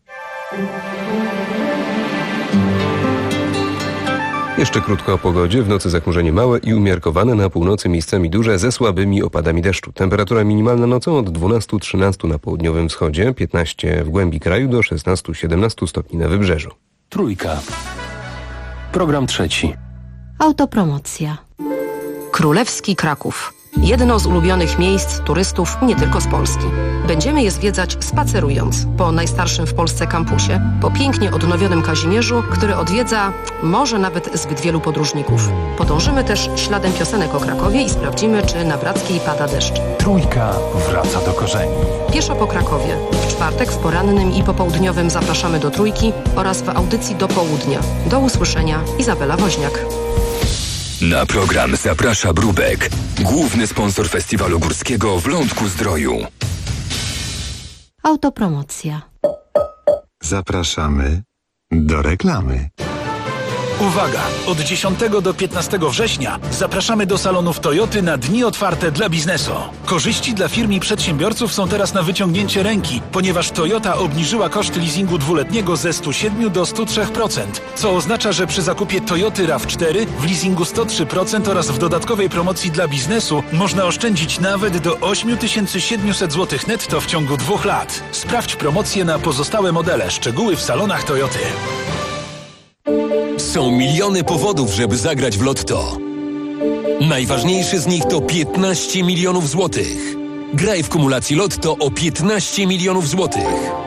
Jeszcze krótko o pogodzie. W nocy zachmurzenie małe i umiarkowane, na północy miejscami duże ze słabymi opadami deszczu. Temperatura minimalna nocą od 12-13 na południowym wschodzie, 15 w głębi kraju do 16-17 stopni na wybrzeżu. Trójka. Program trzeci. Autopromocja. Królewski Kraków. Jedno z ulubionych miejsc turystów nie tylko z Polski. Będziemy je zwiedzać spacerując po najstarszym w Polsce kampusie, po pięknie odnowionym Kazimierzu, który odwiedza może nawet zbyt wielu podróżników. Podążymy też śladem piosenek o Krakowie i sprawdzimy, czy na Brackiej pada deszcz. Trójka wraca do korzeni. Pieszo po Krakowie. W czwartek w porannym i popołudniowym zapraszamy do Trójki oraz w audycji do południa. Do usłyszenia. Izabela Woźniak. Na program zaprasza Brubek, główny sponsor festiwalu górskiego w Lądku-Zdroju. Autopromocja. Zapraszamy do reklamy. Uwaga! Od 10 do 15 września zapraszamy do salonów Toyoty na dni otwarte dla biznesu. Korzyści dla firm i przedsiębiorców są teraz na wyciągnięcie ręki, ponieważ Toyota obniżyła koszty leasingu dwuletniego ze 107 do 103%, co oznacza, że przy zakupie Toyoty RAV4 w leasingu 103% oraz w dodatkowej promocji dla biznesu można oszczędzić nawet do 8700 zł netto w ciągu 2 lat. Sprawdź promocje na pozostałe modele. Szczegóły w salonach Toyoty. Są miliony powodów, żeby zagrać w Lotto. Najważniejszy z nich to 15 milionów złotych. Graj w kumulacji Lotto o 15 milionów złotych.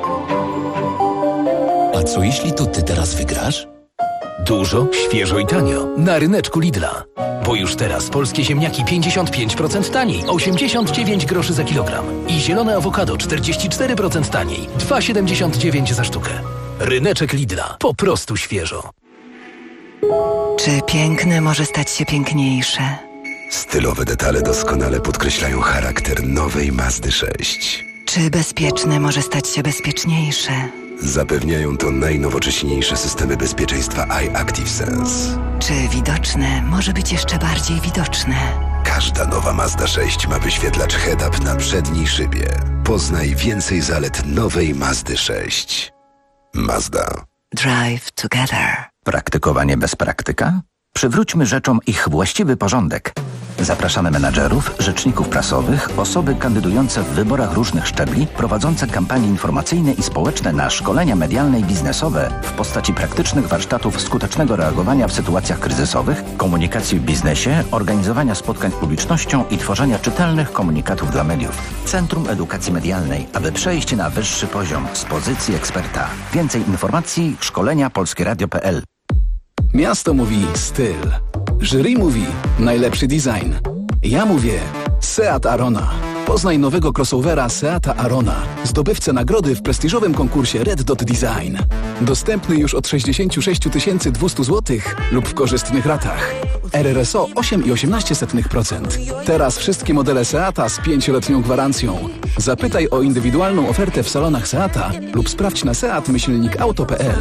A co jeśli to ty teraz wygrasz? Dużo, świeżo i tanio. Na ryneczku Lidla. Bo już teraz polskie ziemniaki 55% taniej. 89 groszy za kilogram. I zielone awokado 44% taniej. 2,79 za sztukę. Ryneczek Lidla. Po prostu świeżo. Czy piękne może stać się piękniejsze? Stylowe detale doskonale podkreślają charakter nowej Mazdy 6. Czy bezpieczne może stać się bezpieczniejsze? Zapewniają to najnowocześniejsze systemy bezpieczeństwa iActive Sense. Czy widoczne może być jeszcze bardziej widoczne? Każda nowa Mazda 6 ma wyświetlacz head-up na przedniej szybie. Poznaj więcej zalet nowej Mazdy 6. Mazda. Drive together. Praktykowanie bez praktyka? Przywróćmy rzeczom ich właściwy porządek. Zapraszamy menadżerów, rzeczników prasowych, osoby kandydujące w wyborach różnych szczebli, prowadzące kampanie informacyjne i społeczne na szkolenia medialne i biznesowe w postaci praktycznych warsztatów skutecznego reagowania w sytuacjach kryzysowych, komunikacji w biznesie, organizowania spotkań z publicznością i tworzenia czytelnych komunikatów dla mediów. Centrum Edukacji Medialnej, aby przejść na wyższy poziom z pozycji eksperta. Więcej informacji szkolenia polskieradio.pl. Miasto mówi styl. Jury mówi najlepszy design. Ja mówię Seat Arona. Poznaj nowego crossovera Seata Arona. Zdobywcę nagrody w prestiżowym konkursie Red Dot Design. Dostępny już od 66 200 zł lub w korzystnych ratach. RRSO 8,18%. Teraz wszystkie modele Seata z 5-letnią gwarancją. Zapytaj o indywidualną ofertę w salonach Seata lub sprawdź na seat-auto.pl.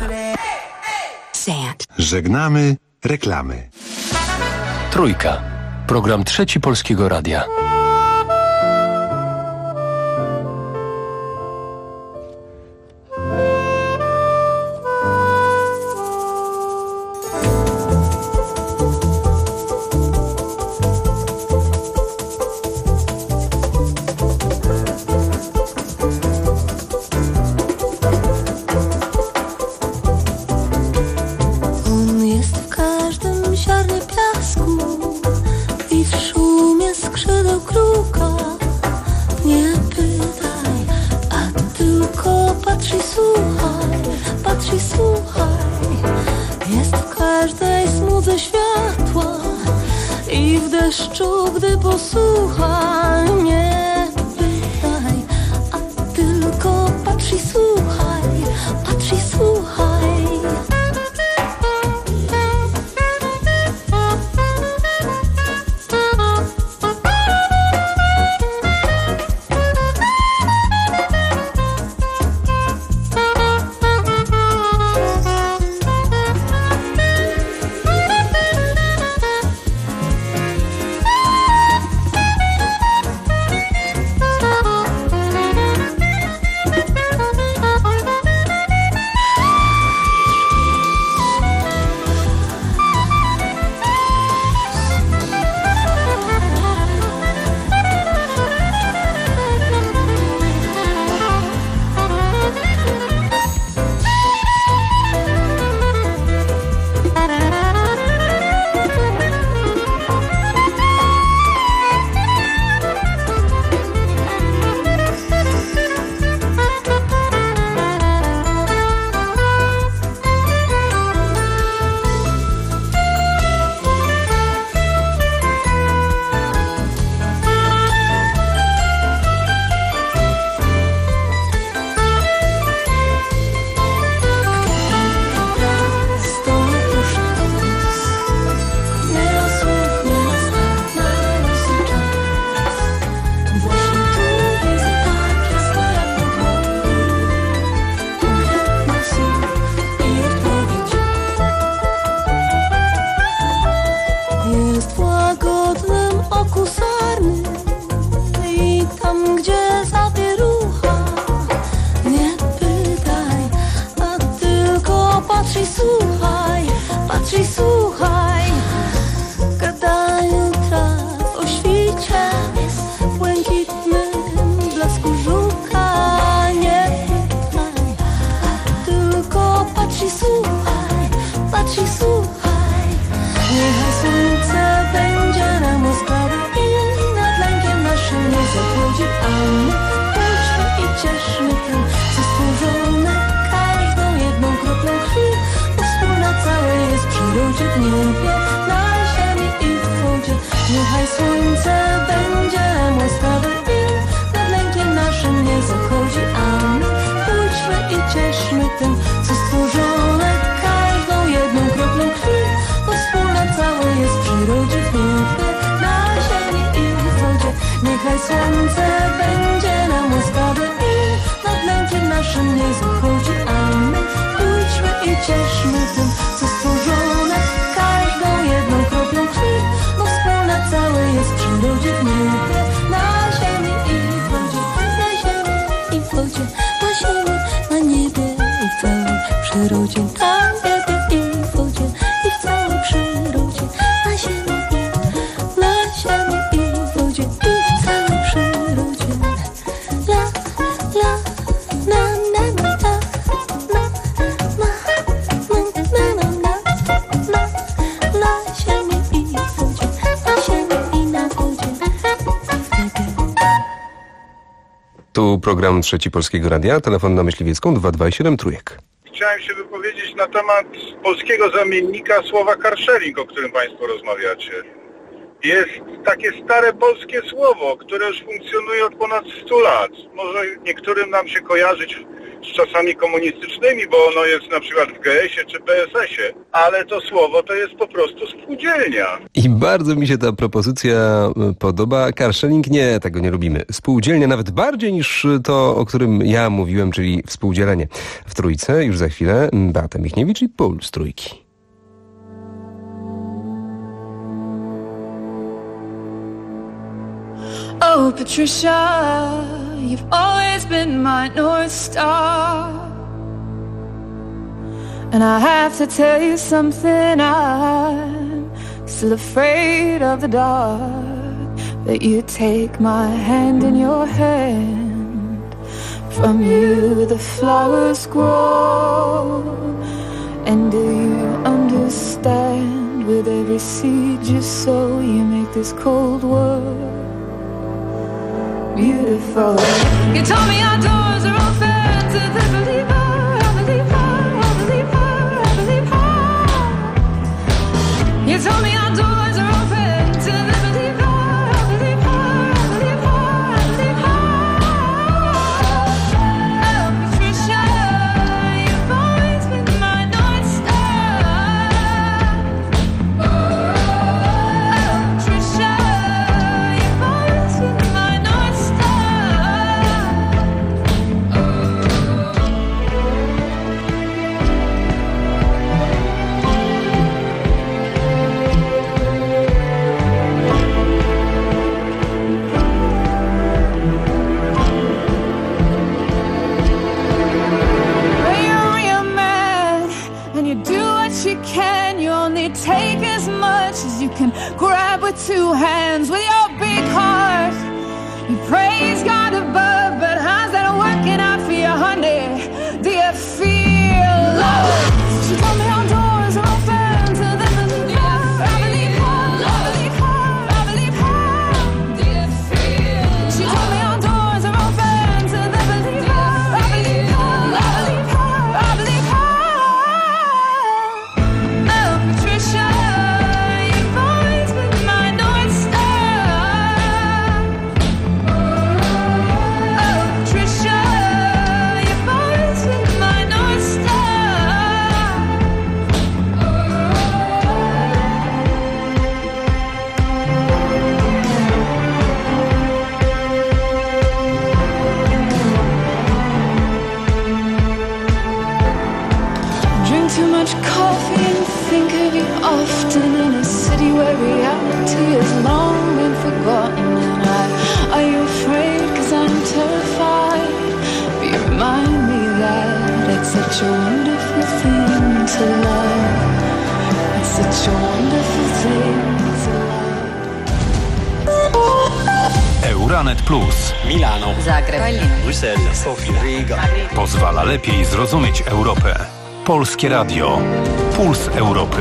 Żegnamy reklamy. Trójka. Program Trzeci Polskiego Radia. Gdy posłucha, nie pytaj, a tylko patrz i słuchaj, patrz i słuchaj. patrz i słuchaj. Gadają traw o świcie, błękitnym blasku żuka. Nie pytaj, tylko patrz i słuchaj, patrz i słuchaj. Niechaj słońce będzie nam łaskawe i nad lękiem naszym nie zachodzi, a my pójdźmy i cieszmy tym, co stworzone każdą jedną kroplą krwi, bo wspólna całe jest w przyrodzie, w niebie, na ziemi i w wodzie. Niechaj słońce będzie nam łaskawe i nad lękiem naszym nie zachodzi, a my pójdźmy i cieszmy tym, co stworzone każdą jedną kroplą krwi, bo wspólna całe jest w przyrodzie, w niebie, na ziemi i w wodzie. Niechaj słońce będzie nam łaskawe i nad lękiem naszym nie zachodzi, a my pójdźmy i cieszmy tym, co stworzone każdą jedną kroplą krwi, bo wspólna całe jest w przyrodzie, w niebie, na ziemi i w wodzie. Na ziemi i w wodzie, na ziemi, na niebie i w całej przyrodzie. Na niebie i w wodzie i w całej przyrodzie. Na ziemi i w wodzie i w całej przyrodzie. La, la, na, na, na, na, na, na, na, na, na ziemi i w wodzie, na ziemi i na wodzie. Tu program Trzeci Polskiego Radia, telefon na Myśliwiecką 227 Trójek. Chciałem się wypowiedzieć na temat polskiego zamiennika słowa carsharing, o którym Państwo rozmawiacie. Jest takie stare polskie słowo, które już funkcjonuje od ponad 100 lat. Może niektórym nam się kojarzyć z czasami komunistycznymi, bo ono jest na przykład w GS-ie czy PSS-ie, ale to słowo to jest po prostu spółdzielnia. I bardzo mi się ta propozycja podoba. Carsharing nie, tego nie lubimy. Spółdzielnia nawet bardziej niż to, o którym ja mówiłem, czyli współdzielenie. W Trójce już za chwilę Beata Michniewicz i Paul z Trójki. Oh, Patricia, you've always been my North Star. And I have to tell you something, I'm still afraid of the dark. That you take my hand in your hand, from you the flowers grow. And do you understand, with every seed you sow, you make this cold world beautiful. You told me our doors are open to the believer, I believe her, I believe her, I believe her. You told me our doors are open to the believer, I believe her, I believe her, I believe her. Oh, Patricia, you've always been my North Star. Oh, Patricia, you've always been my North Star. When you're a real man and you do what you can, you only take as much as you can grab with two hands. With your big heart, you praise God above, but how's that working out for you, honey? Do you feel love? She told me our doors are open to the believer. I believe her, I believe her, I believe her. Do you feel? She told me our doors are open to the believer. I believe her, I believe her, I believe her. Oh, Patricia, you've always been my North Star. Oh, Patricia, you've always been my North Star. Drink too much coffee and think of you often, in a city where reality has long been forgotten. And are you afraid? 'Cause I'm terrified. But you remind me that it's such a wonderful thing tonight. It's such a wonderful thing to love. Euranet Plus. Milano. Zagreb. Bruksela. Sofia. Riga. Pozwala lepiej zrozumieć Europę. Polskie Radio. Puls Europy.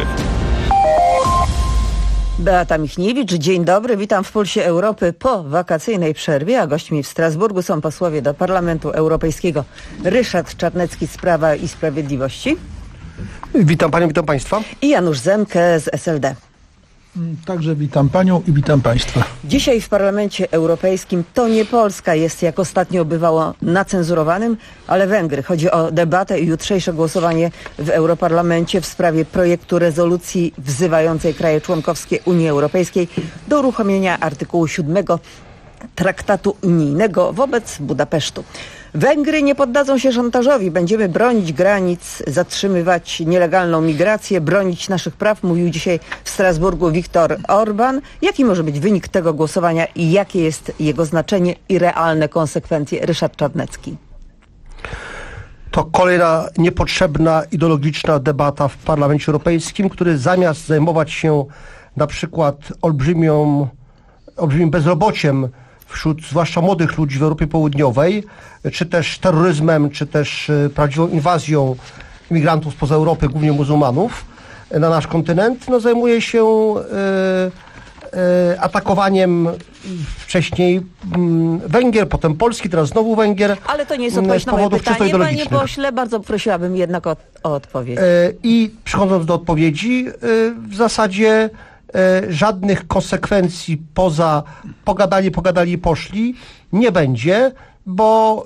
Beata Michniewicz, dzień dobry, witam w Pulsie Europy po wakacyjnej przerwie, a gośćmi w Strasburgu są posłowie do Parlamentu Europejskiego Ryszard Czarnecki z Prawa i Sprawiedliwości. Witam panią, witam państwa. I Janusz Zemke z SLD. Także witam panią i witam państwa. Dzisiaj w Parlamencie Europejskim to nie Polska jest, jak ostatnio bywało, nacenzurowanym, ale Węgry. Chodzi o debatę i jutrzejsze głosowanie w Europarlamencie w sprawie projektu rezolucji wzywającej kraje członkowskie Unii Europejskiej do uruchomienia artykułu 7 Traktatu Unijnego wobec Budapesztu. Węgry nie poddadzą się szantażowi. Będziemy bronić granic, zatrzymywać nielegalną migrację, bronić naszych praw, mówił dzisiaj w Strasburgu Viktor Orbán. Jaki może być wynik tego głosowania i jakie jest jego znaczenie i realne konsekwencje? Ryszard Czarnecki. To kolejna niepotrzebna, ideologiczna debata w Parlamencie Europejskim, który zamiast zajmować się na przykład olbrzymim bezrobociem wśród zwłaszcza młodych ludzi w Europie Południowej, czy też terroryzmem, czy też prawdziwą inwazją imigrantów spoza Europy, głównie muzułmanów, na nasz kontynent, zajmuje się atakowaniem wcześniej Węgier, potem Polski, teraz znowu Węgier. Ale to nie jest odpowiedź na moje pytanie, panie pośle. Bardzo prosiłabym jednak o odpowiedź. I przechodząc do odpowiedzi, w zasadzie żadnych konsekwencji poza pogadali i poszli nie będzie, bo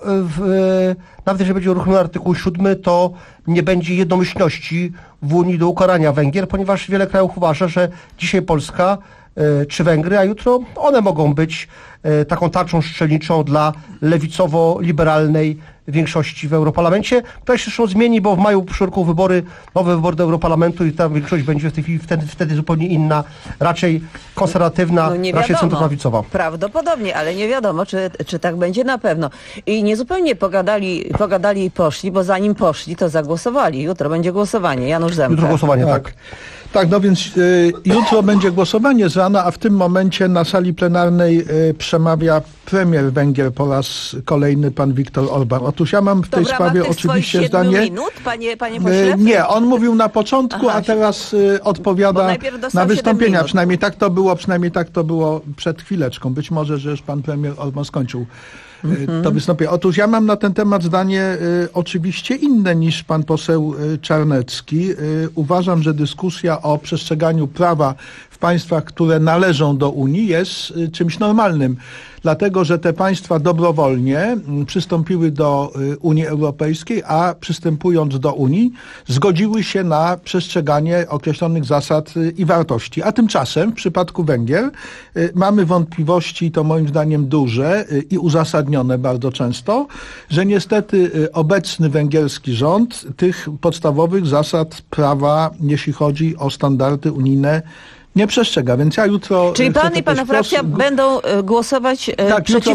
nawet jeżeli będzie uruchomiony artykuł 7, to nie będzie jednomyślności w Unii do ukarania Węgier, ponieważ wiele krajów uważa, że dzisiaj Polska czy Węgry, a jutro one mogą być taką tarczą strzelniczą dla lewicowo-liberalnej większości w Europarlamencie, która się zresztą zmieni, bo w maju przyszłego roku nowe wybory do Europarlamentu i ta większość będzie w tej chwili wtedy zupełnie inna, raczej konserwatywna, raczej centroprawicowa. Prawdopodobnie, ale nie wiadomo, czy tak będzie na pewno. I niezupełnie pogadali i poszli, bo zanim poszli, to zagłosowali. Jutro będzie głosowanie. Janusz Zemka. Jutro głosowanie, tak. Tak, no więc jutro będzie głosowanie z rana, a w tym momencie na sali plenarnej przemawia premier Węgier po raz kolejny, pan Viktor Orbán. Otóż ja mam w tej sprawie oczywiście zdanie... minut, panie pośle? Nie, on mówił na początku, a teraz odpowiada na wystąpienia. Przynajmniej tak to było przed chwileczką. Być może, że już pan premier Orbán skończył to wystąpienie. Otóż ja mam na ten temat zdanie oczywiście inne niż pan poseł Czarnecki. Uważam, że dyskusja o przestrzeganiu prawa w państwach, które należą do Unii, jest czymś normalnym. Dlatego, że te państwa dobrowolnie przystąpiły do Unii Europejskiej, a przystępując do Unii zgodziły się na przestrzeganie określonych zasad i wartości. A tymczasem w przypadku Węgier mamy wątpliwości, to moim zdaniem duże i uzasadnione bardzo często, że niestety obecny węgierski rząd tych podstawowych zasad prawa, jeśli chodzi o standardy unijne, nie przestrzega, więc ja jutro... Czyli pan i pana frakcja będą głosować tak, jutro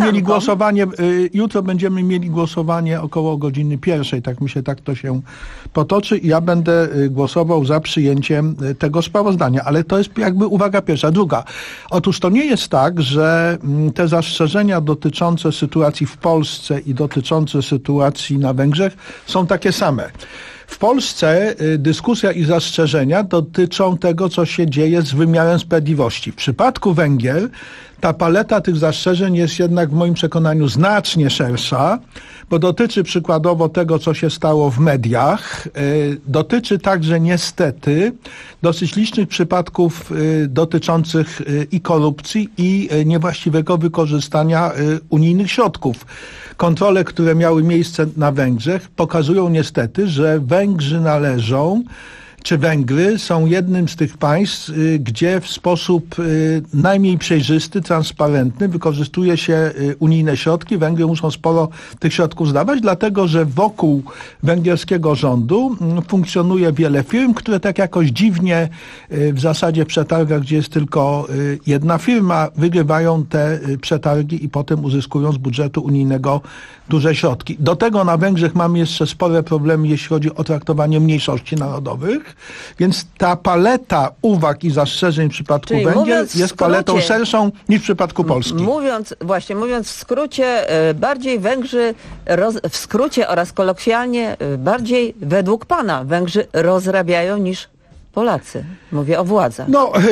będziemy mieli głosowanie około godziny 1:00, tak myślę, tak to się potoczy i ja będę głosował za przyjęciem tego sprawozdania, ale to jest jakby uwaga pierwsza. Druga, otóż to nie jest tak, że te zastrzeżenia dotyczące sytuacji w Polsce i dotyczące sytuacji na Węgrzech są takie same. W Polsce dyskusja i zastrzeżenia dotyczą tego, co się dzieje z wymiarem sprawiedliwości. W przypadku Węgier ta paleta tych zastrzeżeń jest jednak w moim przekonaniu znacznie szersza, bo dotyczy przykładowo tego, co się stało w mediach. Dotyczy także niestety dosyć licznych przypadków dotyczących i korupcji, i niewłaściwego wykorzystania unijnych środków. Kontrole, które miały miejsce na Węgrzech, pokazują niestety, że Węgrzy należą czy Węgry są jednym z tych państw, gdzie w sposób najmniej przejrzysty, transparentny wykorzystuje się unijne środki. Węgry muszą sporo tych środków zdawać, dlatego że wokół węgierskiego rządu funkcjonuje wiele firm, które tak jakoś dziwnie w zasadzie w przetargach, gdzie jest tylko jedna firma, wygrywają te przetargi i potem uzyskują z budżetu unijnego duże środki. Do tego na Węgrzech mamy jeszcze spore problemy, jeśli chodzi o traktowanie mniejszości narodowych, więc ta paleta uwag i zastrzeżeń w przypadku Węgier jest paletą szerszą niż w przypadku Polski. Mówiąc w skrócie, bardziej Węgrzy, w skrócie oraz kolokwialnie, bardziej według pana Węgrzy rozrabiają niż Polacy. Mówię o władzach.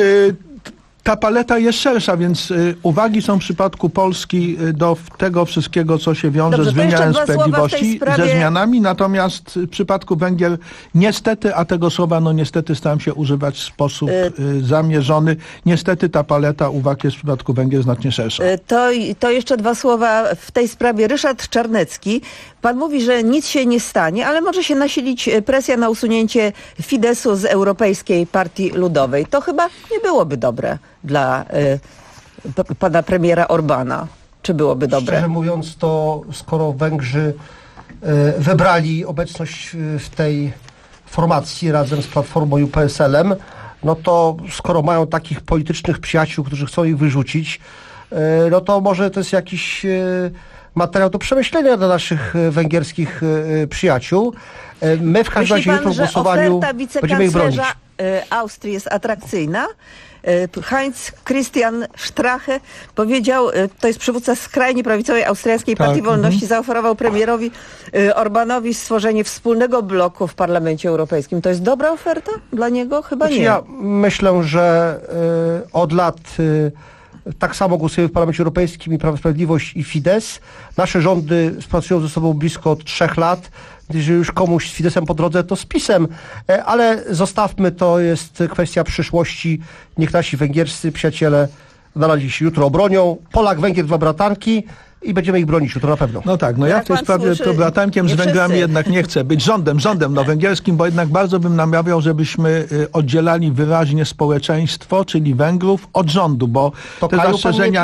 Ta paleta jest szersza, więc uwagi są w przypadku Polski do tego wszystkiego, co się wiąże z wymiarem sprawiedliwości, ze zmianami, natomiast w przypadku Węgier niestety, a tego słowa niestety staram się używać w sposób zamierzony, niestety ta paleta uwag jest w przypadku Węgier znacznie szersza. To jeszcze dwa słowa w tej sprawie. Ryszard Czarnecki. Pan mówi, że nic się nie stanie, ale może się nasilić presja na usunięcie Fideszu z Europejskiej Partii Ludowej. To chyba nie byłoby dobre dla pana premiera Orbana. Czy byłoby dobre? Szczerze mówiąc, to skoro Węgrzy wybrali obecność w tej formacji razem z Platformą i PSL-em, no to skoro mają takich politycznych przyjaciół, którzy chcą ich wyrzucić, no to może to jest jakiś materiał do przemyślenia dla naszych węgierskich przyjaciół. My w każdym razie jutro w głosowaniu będziemy ich bronić. Austrii jest atrakcyjna. Heinz Christian Strache powiedział, to jest przywódca skrajnie prawicowej austriackiej Partii Wolności, zaoferował premierowi Orbanowi stworzenie wspólnego bloku w Parlamencie Europejskim. To jest dobra oferta dla niego? Chyba nie. Ja myślę, że od lat tak samo głosujemy w Parlamencie Europejskim i Prawo i Sprawiedliwość i Fidesz. Nasze rządy współpracują ze sobą blisko od 3 lat. Jeżeli już komuś z Fideszem po drodze, to z PiS-em. Ale zostawmy, to jest kwestia przyszłości. Niech nasi węgierscy przyjaciele nadal się jutro obronią. Polak, Węgier, 2 bratanki. I będziemy ich bronić jutro na pewno. No tak, ja w tej sprawie to bratankiem z Węgrami jednak nie chcę być. Rządem węgierskim, bo jednak bardzo bym namawiał, żebyśmy oddzielali wyraźnie społeczeństwo, czyli Węgrów, od rządu, bo te zastrzeżenia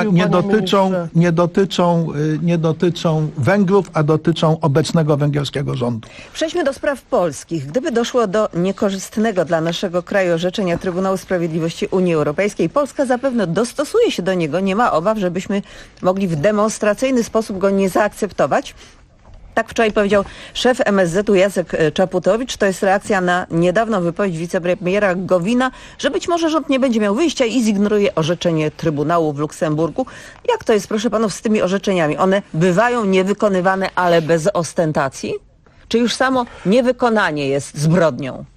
nie dotyczą Węgrów, a dotyczą obecnego węgierskiego rządu. Przejdźmy do spraw polskich. Gdyby doszło do niekorzystnego dla naszego kraju orzeczenia Trybunału Sprawiedliwości Unii Europejskiej, Polska zapewne dostosuje się do niego. Nie ma obaw, żebyśmy mogli w demonstracyjny sposób go nie zaakceptować. Tak wczoraj powiedział szef MSZ-u Jacek Czaputowicz. To jest reakcja na niedawną wypowiedź wicepremiera Gowina, że być może rząd nie będzie miał wyjścia i zignoruje orzeczenie Trybunału w Luksemburgu. Jak to jest, proszę panów, z tymi orzeczeniami? One bywają niewykonywane, ale bez ostentacji? Czy już samo niewykonanie jest zbrodnią?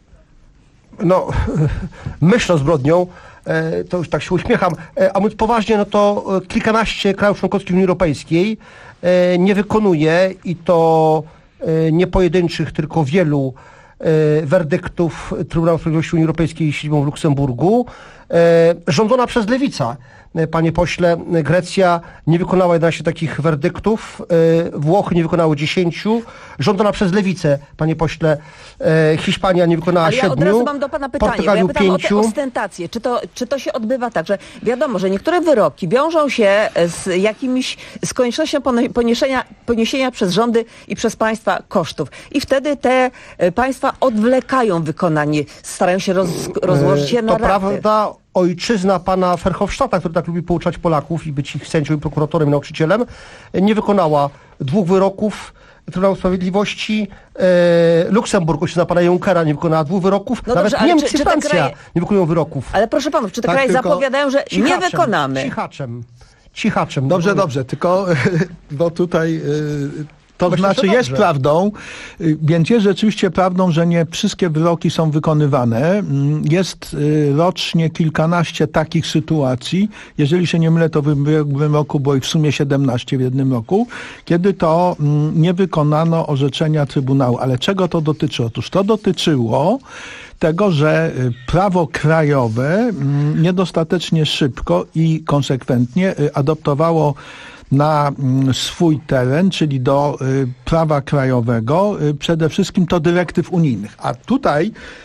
Myślę o zbrodnią. To już tak się uśmiecham, a mówiąc poważnie, no to kilkanaście krajów członkowskich Unii Europejskiej nie wykonuje i to nie pojedynczych, tylko wielu werdyktów Trybunału Sprawiedliwości Unii Europejskiej siedzibą w Luksemburgu, rządzona przez Lewicę. Panie pośle, Grecja nie wykonała 11 takich werdyktów, Włochy nie wykonały 10, rządzona przez Lewicę, panie pośle, Hiszpania nie wykonała 7, od razu mam do pana pytanie, Portugaliu bo ja pytam 5. o te ostentacje. Czy to się odbywa tak, że wiadomo, że niektóre wyroki wiążą się z koniecznością poniesienia przez rządy i przez państwa kosztów. I wtedy te państwa odwlekają wykonanie, starają się rozłożyć je na raty. To prawda, ojczyzna pana Verhofstadta, który tak lubi pouczać Polaków i być ich sędzią i prokuratorem i nauczycielem, nie wykonała 2 wyroków Trybunału Sprawiedliwości. Luksemburg, ojczyzna pana Junckera, nie wykonała 2 wyroków. Nawet dobrze, Niemcy i Francja nie wykonują wyroków. Ale proszę panów, czy te kraje zapowiadają, że nie wykonamy? Cichaczem. Dobrze, tylko bo tutaj... To znaczy jest prawdą, więc jest rzeczywiście prawdą, że nie wszystkie wyroki są wykonywane. Jest rocznie kilkanaście takich sytuacji, jeżeli się nie mylę, to w ubiegłym roku było ich w sumie 17 w jednym roku, kiedy to nie wykonano orzeczenia Trybunału. Ale czego to dotyczy? Otóż to dotyczyło tego, że prawo krajowe niedostatecznie szybko i konsekwentnie adoptowało na swój teren, czyli do prawa krajowego, przede wszystkim to dyrektyw unijnych. A tutaj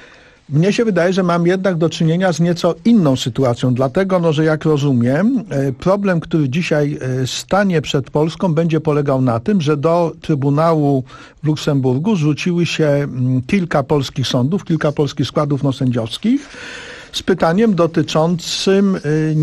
Mnie się wydaje, że mam jednak do czynienia z nieco inną sytuacją, dlatego, że jak rozumiem, problem, który dzisiaj stanie przed Polską, będzie polegał na tym, że do Trybunału w Luksemburgu zwróciły się kilka polskich sądów, kilka polskich składów sędziowskich z pytaniem dotyczącym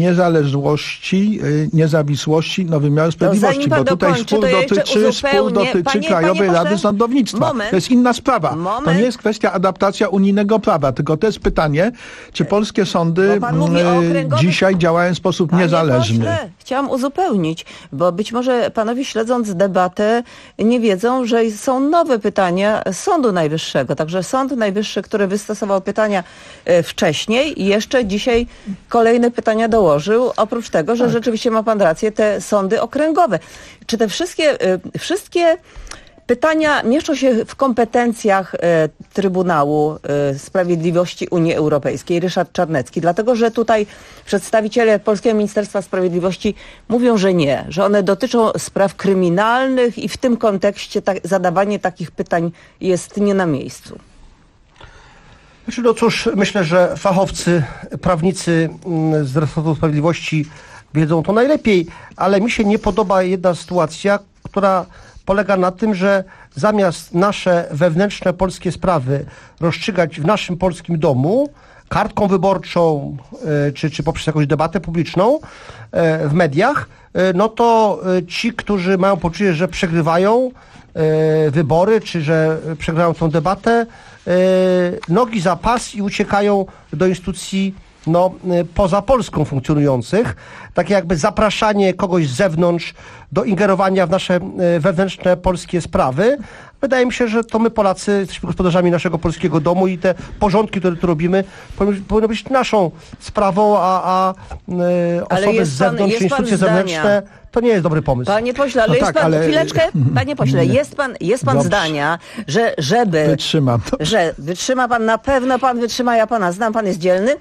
niezawisłości wymiaru sprawiedliwości, bo tutaj spór dotyczy Krajowej Rady Sądownictwa. To jest inna sprawa. To nie jest kwestia adaptacja unijnego prawa, tylko to jest pytanie, czy polskie sądy dzisiaj działają w sposób niezależny. Pośle, chciałam uzupełnić, bo być może panowie śledząc debatę nie wiedzą, że są nowe pytania Sądu Najwyższego. Także Sąd Najwyższy, który wystosował pytania wcześniej, i jeszcze dzisiaj kolejne pytania dołożył, oprócz tego, że rzeczywiście ma pan rację, te sądy okręgowe. Czy te wszystkie pytania mieszczą się w kompetencjach Trybunału Sprawiedliwości Unii Europejskiej, Ryszard Czarnecki? Dlatego, że tutaj przedstawiciele Polskiego Ministerstwa Sprawiedliwości mówią, że nie, że one dotyczą spraw kryminalnych i w tym kontekście zadawanie takich pytań jest nie na miejscu. No cóż, myślę, że fachowcy, prawnicy z resortu sprawiedliwości wiedzą to najlepiej, ale mi się nie podoba jedna sytuacja, która polega na tym, że zamiast nasze wewnętrzne polskie sprawy rozstrzygać w naszym polskim domu, kartką wyborczą, czy poprzez jakąś debatę publiczną w mediach, no to ci, którzy mają poczucie, że przegrywają wybory, czy że przegrają tą debatę, nogi za pas i uciekają do instytucji poza Polską funkcjonujących. Takie jakby zapraszanie kogoś z zewnątrz do ingerowania w nasze wewnętrzne polskie sprawy. Wydaje mi się, że to my Polacy jesteśmy gospodarzami naszego polskiego domu i te porządki, które tu robimy, powinny być naszą sprawą, a osoby z zewnątrz, czy instytucje zewnętrzne, to nie jest dobry pomysł. Panie pośle, ale chwileczkę, panie pośle, jest pan zdania, że Wytrzymam. Że wytrzyma pan, na pewno pan wytrzyma, ja pana znam, pan jest dzielny,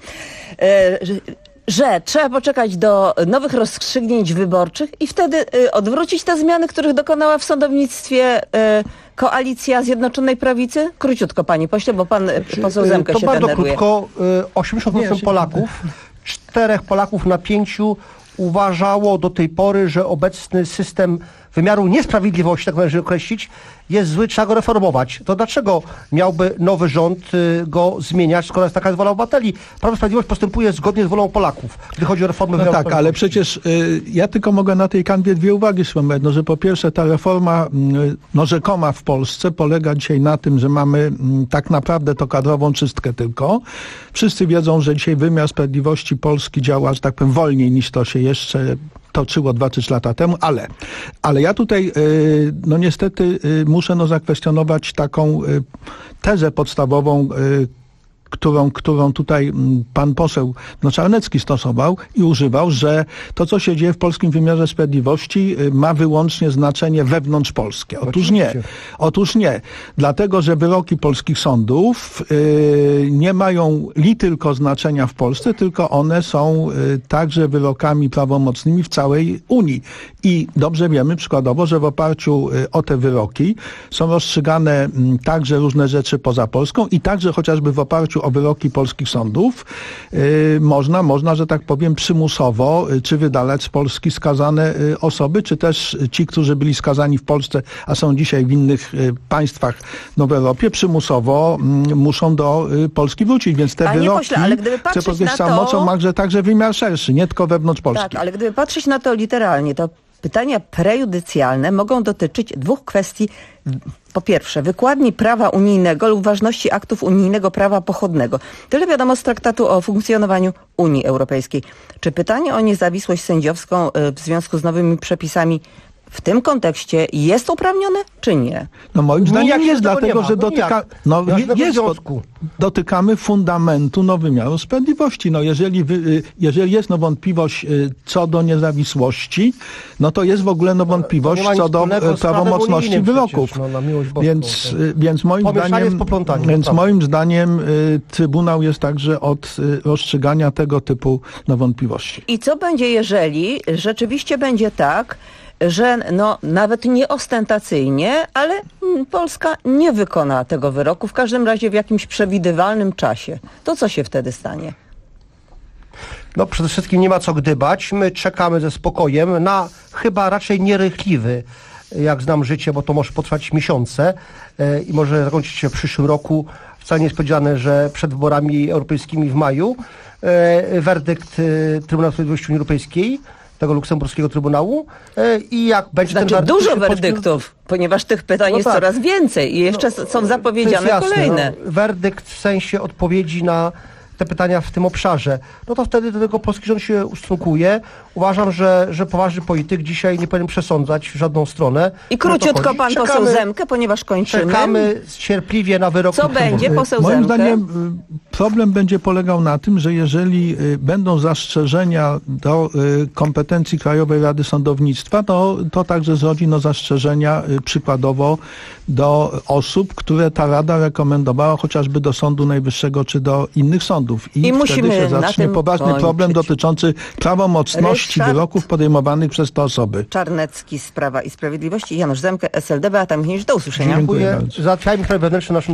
że trzeba poczekać do nowych rozstrzygnięć wyborczych i wtedy odwrócić te zmiany, których dokonała w sądownictwie koalicja Zjednoczonej Prawicy? Króciutko, panie pośle, bo pan poseł Zemke się denerwuje. To bardzo krótko. 80% Polaków, 4 Polaków na 5 uważało do tej pory, że obecny system wymiaru niesprawiedliwości, tak należy określić, jest zły, trzeba go reformować. To dlaczego miałby nowy rząd go zmieniać, skoro jest taka wola obywateli? Prawo i Sprawiedliwość postępuje zgodnie z wolą Polaków, gdy chodzi o reformę wymiaru sprawiedliwości. Ale przecież ja tylko mogę na tej kanwie 2 uwagi wspomnieć, że po pierwsze ta reforma rzekoma w Polsce polega dzisiaj na tym, że mamy tak naprawdę to kadrową czystkę tylko. Wszyscy wiedzą, że dzisiaj wymiar sprawiedliwości Polski działa, że tak powiem, wolniej niż to się jeszcze toczyło 2 czy 3 lata temu, ale ja tutaj niestety muszę zakwestionować taką tezę podstawową, którą tutaj pan poseł Czarnecki stosował i używał, że to, co się dzieje w polskim wymiarze sprawiedliwości, ma wyłącznie znaczenie wewnątrzpolskie. Otóż nie. Dlatego, że wyroki polskich sądów nie mają tylko znaczenia w Polsce, tylko one są także wyrokami prawomocnymi w całej Unii. I dobrze wiemy przykładowo, że w oparciu o te wyroki są rozstrzygane także różne rzeczy poza Polską i także chociażby w oparciu o wyroki polskich sądów można, że tak powiem, przymusowo czy wydalać z Polski skazane osoby, czy też ci, którzy byli skazani w Polsce, a są dzisiaj w innych państwach w Europie, przymusowo muszą do Polski wrócić. Więc te wyroki, pośle, ale gdyby patrzeć chcę powiedzieć, całą mocą ma także wymiar szerszy, nie tylko wewnątrz Polski. Tak, ale gdyby patrzeć na to literalnie, to pytania prejudycjalne mogą dotyczyć 2 kwestii. Po pierwsze, wykładni prawa unijnego lub ważności aktów unijnego prawa pochodnego. Tyle wiadomo z traktatu o funkcjonowaniu Unii Europejskiej. Czy pytanie o niezawisłość sędziowską w związku z nowymi przepisami w tym kontekście jest uprawnione, czy nie? Moim zdaniem jest, dlatego, że dotykamy fundamentu wymiaru sprawiedliwości. Jeżeli jest wątpliwość co do niezawisłości, to jest w ogóle wątpliwość co do prawomocności wyroków. Więc moim zdaniem Trybunał jest także od rozstrzygania tego typu wątpliwości. I co będzie, jeżeli rzeczywiście będzie tak, że nawet nie ostentacyjnie, ale Polska nie wykona tego wyroku, w każdym razie w jakimś przewidywalnym czasie. To co się wtedy stanie? No przede wszystkim nie ma co gdybać. My czekamy ze spokojem na chyba raczej nierychliwy, jak znam życie, bo to może potrwać miesiące i może zakończyć się w przyszłym roku. Wcale nie jest powiedziane, że przed wyborami europejskimi w maju werdykt Trybunału Sprawiedliwości Unii Europejskiej, tego luksemburskiego Trybunału i jak będzie ten werdykt... Dużo werdyktów, ponieważ tych pytań jest coraz więcej i jeszcze są zapowiedziane kolejne. Werdykt w sensie odpowiedzi na te pytania w tym obszarze, no to wtedy do tego polski rząd się ustosunkuje. Uważam, że poważny polityk dzisiaj nie powinien przesądzać w żadną stronę. I króciutko pan poseł Zemke, ponieważ kończymy. Czekamy cierpliwie na wyrok. Co będzie, poseł Zemke? Moim zdaniem problem będzie polegał na tym, że jeżeli będą zastrzeżenia do kompetencji Krajowej Rady Sądownictwa, to także zrodzi zastrzeżenia przykładowo do osób, które ta Rada rekomendowała chociażby do Sądu Najwyższego czy do innych sądów. I wtedy się zacznie poważny problem dotyczący prawomocności wyroków podejmowanych przez te osoby. Czarnecki z Prawa i Sprawiedliwości, Janusz Zemke, SLD, Beata Michniewicz. Do usłyszenia. Dziękuję. Załatwiajmy sprawy wewnętrzne naszym